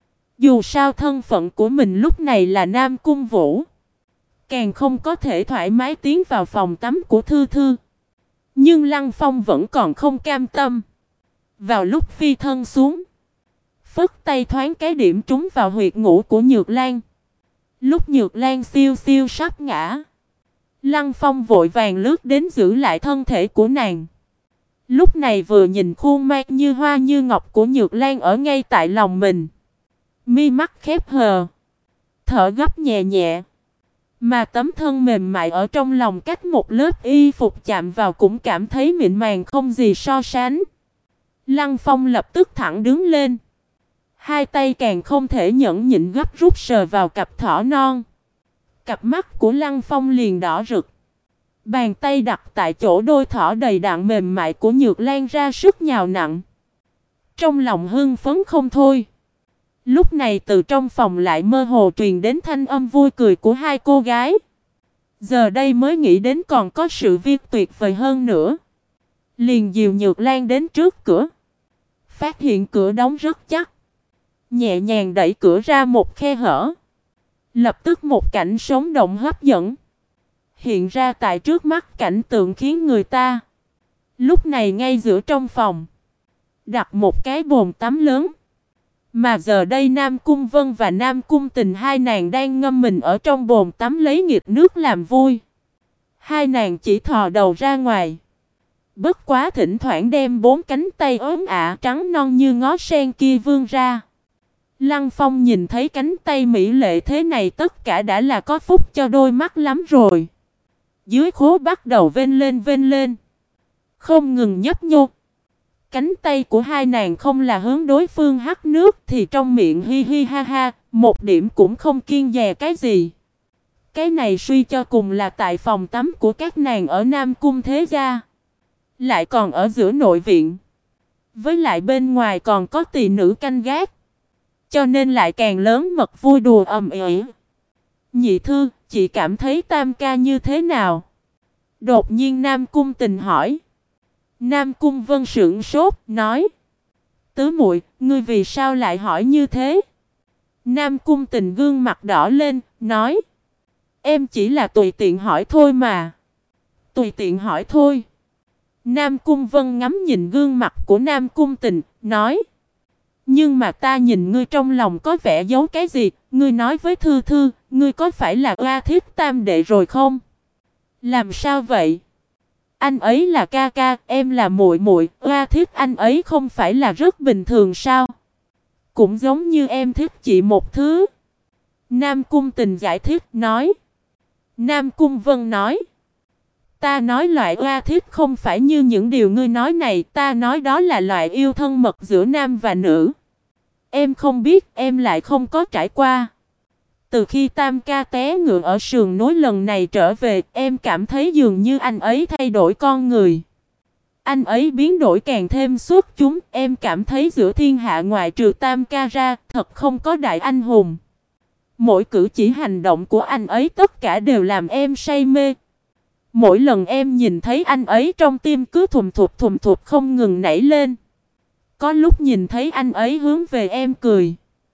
S1: Dù sao thân phận của mình lúc này là Nam Cung Vũ, càng không có thể thoải mái tiến vào phòng tắm của Thư Thư. Nhưng Lăng Phong vẫn còn không cam tâm. Vào lúc phi thân xuống, phất tay thoáng cái điểm trúng vào huyệt ngũ của Nhược Lan. Lúc Nhược Lan siêu siêu sắp ngã, Lăng Phong vội vàng lướt đến giữ lại thân thể của nàng. Lúc này vừa nhìn khuôn mặt như hoa như ngọc của Nhược Lan ở ngay tại lòng mình, mi mắt khép hờ, thở gấp nhẹ nhẹ, mà tấm thân mềm mại ở trong lòng cách một lớp y phục chạm vào cũng cảm thấy mịn màng không gì so sánh. Lăng Phong lập tức thẳng đứng lên, hai tay càng không thể nhẫn nhịn gấp rút sờ vào cặp thỏ non. Cặp mắt của Lăng Phong liền đỏ rực. Bàn tay đặt tại chỗ đôi thỏ đầy đặn mềm mại của Nhược Lan ra sức nhào nặn. Trong lòng hưng phấn không thôi. Lúc này từ trong phòng lại mơ hồ truyền đến thanh âm vui cười của hai cô gái. Giờ đây mới nghĩ đến còn có sự việc tuyệt vời hơn nữa. Liền dìu Nhược Lan đến trước cửa. Phát hiện cửa đóng rất chắc. Nhẹ nhàng đẩy cửa ra một khe hở. Lập tức một cảnh sống động hấp dẫn hiện ra tại trước mắt, cảnh tượng khiến người ta. Lúc này ngay giữa trong phòng đặt một cái bồn tắm lớn. Mà giờ đây Nam Cung Vân và Nam Cung Tình hai nàng đang ngâm mình ở trong bồn tắm lấy nghịch nước làm vui. Hai nàng chỉ thò đầu ra ngoài, bất quá thỉnh thoảng đem bốn cánh tay ốm ả trắng non như ngó sen kia vươn ra. Lăng Phong nhìn thấy cánh tay mỹ lệ thế này tất cả đã là có phúc cho đôi mắt lắm rồi. Dưới khố bắt đầu vênh lên, không ngừng nhấp nhô. cánh tay của hai nàng không là hướng đối phương hắt nước thì trong miệng hi hi ha ha, một điểm cũng không kiêng dè cái gì. Cái này suy cho cùng là tại phòng tắm của các nàng ở Nam Cung Thế Gia. Lại còn ở giữa nội viện. Với lại bên ngoài còn có tỳ nữ canh gác. Cho nên lại càng lớn mật vui đùa ầm ĩ. Nhị thư, chị cảm thấy Tam ca như thế nào? Đột nhiên Nam Cung Tình hỏi. Nam Cung Vân sững sốt, nói. Tứ muội, ngươi vì sao lại hỏi như thế? Nam Cung Tình gương mặt đỏ lên, nói. Em chỉ là tùy tiện hỏi thôi mà. Tùy tiện hỏi thôi. Nam Cung Vân ngắm nhìn gương mặt của Nam Cung Tình, nói. Nhưng mà ta nhìn ngươi trong lòng có vẻ giấu cái gì, ngươi nói với Thư Thư, ngươi có phải là oa thiếp Tam đệ rồi không? Làm sao vậy? Anh ấy là ca ca, em là muội muội, oa thiếp anh ấy không phải là rất bình thường sao? Cũng giống như em thích chị một thứ. Nam Cung Tình giải thích nói. Nam Cung Vân nói. Ta nói loại oa thiếp không phải như những điều ngươi nói này, ta nói đó là loại yêu thân mật giữa nam và nữ. Em không biết, em lại không có trải qua. Từ khi Tam ca té ngựa ở sườn núi lần này trở về, em cảm thấy dường như anh ấy thay đổi con người. Anh ấy biến đổi càng thêm xuất chúng, em cảm thấy giữa thiên hạ ngoại trừ Tam ca ra, thật không có đại anh hùng. Mỗi cử chỉ hành động của anh ấy tất cả đều làm em say mê. Mỗi lần em nhìn thấy anh ấy trong tim cứ thùm thụp không ngừng nảy lên. Có lúc nhìn thấy anh ấy hướng về em cười.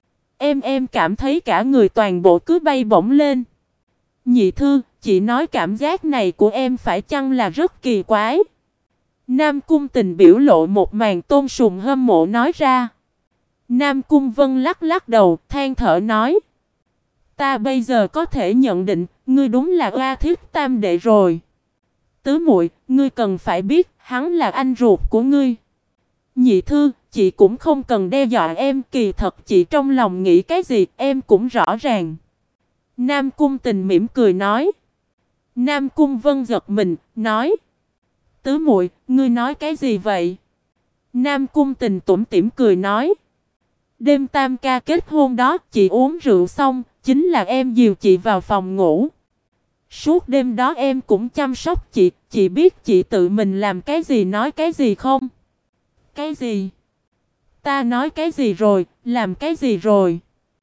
S1: Em cảm thấy cả người toàn bộ cứ bay bổng lên. Nhị thư, chị nói cảm giác này của em phải chăng là rất kỳ quái? Nam Cung Tình biểu lộ một màn tôn sùng hâm mộ nói ra. Nam Cung Vân lắc lắc đầu, than thở nói. Ta bây giờ có thể nhận định, ngươi đúng là oa thiếp Tam đệ rồi. Tứ muội, ngươi cần phải biết, hắn là anh ruột của ngươi. Nhị thư, chị cũng không cần đe dọa em, kỳ thật chị trong lòng nghĩ cái gì, em cũng rõ ràng. Nam Cung Tình mỉm cười nói. Nam Cung Vân giật mình, nói. Tứ muội, ngươi nói cái gì vậy? Nam Cung Tình tủm tỉm cười nói. Đêm Tam ca kết hôn đó, chị uống rượu xong, chính là em dìu chị vào phòng ngủ. Suốt đêm đó em cũng chăm sóc chị biết chị tự mình làm cái gì nói cái gì không? Cái gì? Ta nói cái gì rồi, làm cái gì rồi?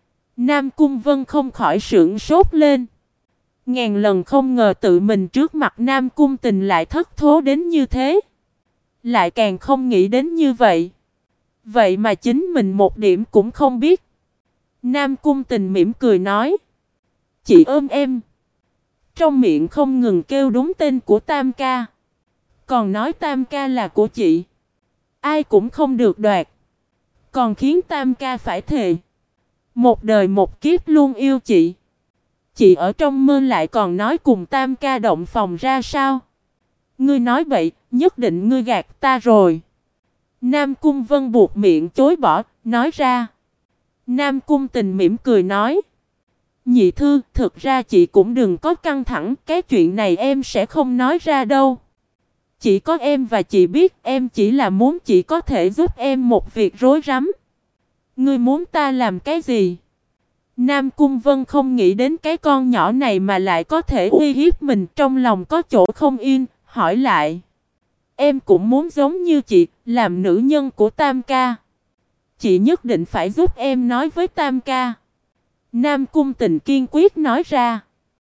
S1: Nam Cung Vân không khỏi sững sốt lên. Ngàn lần không ngờ tự mình trước mặt Nam Cung Tình lại thất thố đến như thế. Lại càng không nghĩ đến như vậy. Vậy mà chính mình một điểm cũng không biết. Nam Cung Tình mỉm cười nói. Chị ôm em. Trong miệng không ngừng kêu đúng tên của Tam ca. Còn nói Tam ca là của chị. Ai cũng không được đoạt. Còn khiến Tam ca phải thề. Một đời một kiếp luôn yêu chị. Chị ở trong mơ lại còn nói cùng Tam ca động phòng ra sao? Ngươi nói bậy, nhất định ngươi gạt ta rồi. Nam Cung Vân buộc miệng chối bỏ, nói ra. Nam Cung Tình mỉm cười nói. Nhị thư, thực ra chị cũng đừng có căng thẳng, cái chuyện này em sẽ không nói ra đâu. Chỉ có em và chị biết, em chỉ là muốn chị có thể giúp em một việc rối rắm. Ngươi muốn ta làm cái gì? Nam Cung Vân không nghĩ đến cái con nhỏ này mà lại có thể uy hiếp mình, trong lòng có chỗ không yên, hỏi lại. Em cũng muốn giống như chị, làm nữ nhân của Tam ca. Chị nhất định phải giúp em nói với Tam ca. Nam Cung Tình kiên quyết nói ra.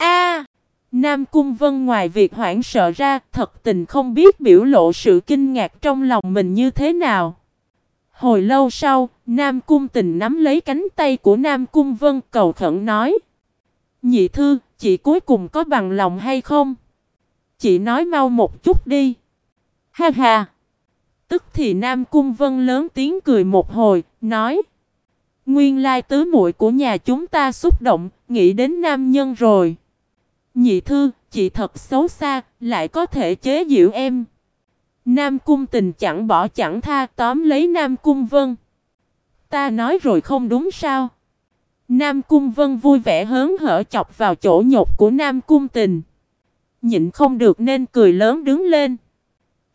S1: Nam Cung Vân ngoài việc hoảng sợ ra, thật tình không biết biểu lộ sự kinh ngạc trong lòng mình như thế nào. Hồi lâu sau, Nam Cung Tình nắm lấy cánh tay của Nam Cung Vân cầu khẩn nói. Nhị thư, chị cuối cùng có bằng lòng hay không? Chị nói mau một chút đi. Ha ha. Tức thì Nam Cung Vân lớn tiếng cười một hồi, nói. Nguyên lai tứ muội của nhà chúng ta xúc động, nghĩ đến nam nhân rồi. Nhị thư, chị thật xấu xa, lại có thể chế giễu em. Nam Cung Tình chẳng bỏ chẳng tha tóm lấy Nam Cung Vân. Ta nói rồi không đúng sao? Nam Cung Vân vui vẻ hớn hở chọc vào chỗ nhột của Nam Cung Tình. Nhịn không được nên cười lớn đứng lên.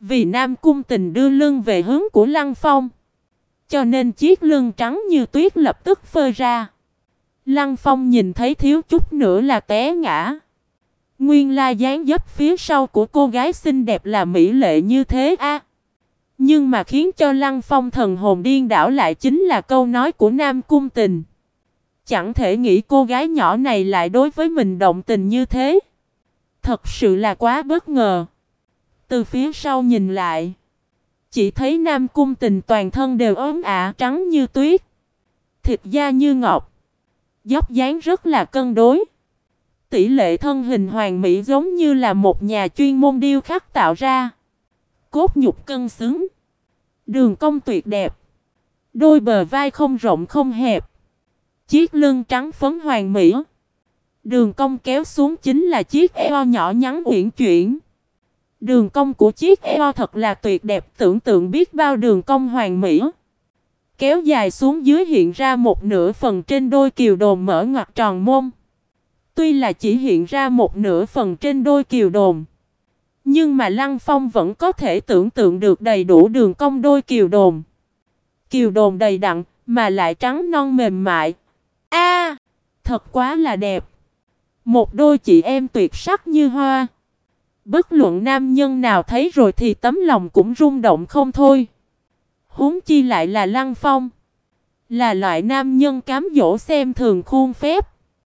S1: Vì Nam Cung Tình đưa lưng về hướng của Lăng Phong, cho nên chiếc lưng trắng như tuyết lập tức phơi ra. Lăng Phong nhìn thấy thiếu chút nữa là té ngã. Nguyên lai dáng dấp phía sau của cô gái xinh đẹp là mỹ lệ như thế a. Nhưng mà khiến cho Lăng Phong thần hồn điên đảo lại chính là câu nói của Nam Cung Tình. Chẳng thể nghĩ cô gái nhỏ này lại đối với mình động tình như thế. Thật sự là quá bất ngờ. Từ phía sau nhìn lại, chỉ thấy Nam Cung Tình toàn thân đều ốm ả trắng như tuyết, thịt da như ngọc, dốc dáng rất là cân đối. Tỷ lệ thân hình hoàn mỹ giống như là một nhà chuyên môn điêu khắc tạo ra. Cốt nhục cân xứng, đường cong tuyệt đẹp, đôi bờ vai không rộng không hẹp, chiếc lưng trắng phấn hoàn mỹ. Đường cong kéo xuống chính là chiếc eo nhỏ nhắn uyển chuyển. Đường cong của chiếc eo thật là tuyệt đẹp, tưởng tượng biết bao đường cong hoàn mỹ. Kéo dài xuống dưới hiện ra một nửa phần trên đôi kiều đồn mở ngoặt tròn mông. Tuy là chỉ hiện ra một nửa phần trên đôi kiều đồn, nhưng mà Lăng Phong vẫn có thể tưởng tượng được đầy đủ đường cong đôi kiều đồn. Kiều đồn đầy đặn, mà lại trắng non mềm mại. A, thật quá là đẹp. Một đôi chị em tuyệt sắc như hoa. Bất luận nam nhân nào thấy rồi thì tấm lòng cũng rung động không thôi. Huống chi lại là Lăng Phong, là loại nam nhân cám dỗ xem thường khuôn phép.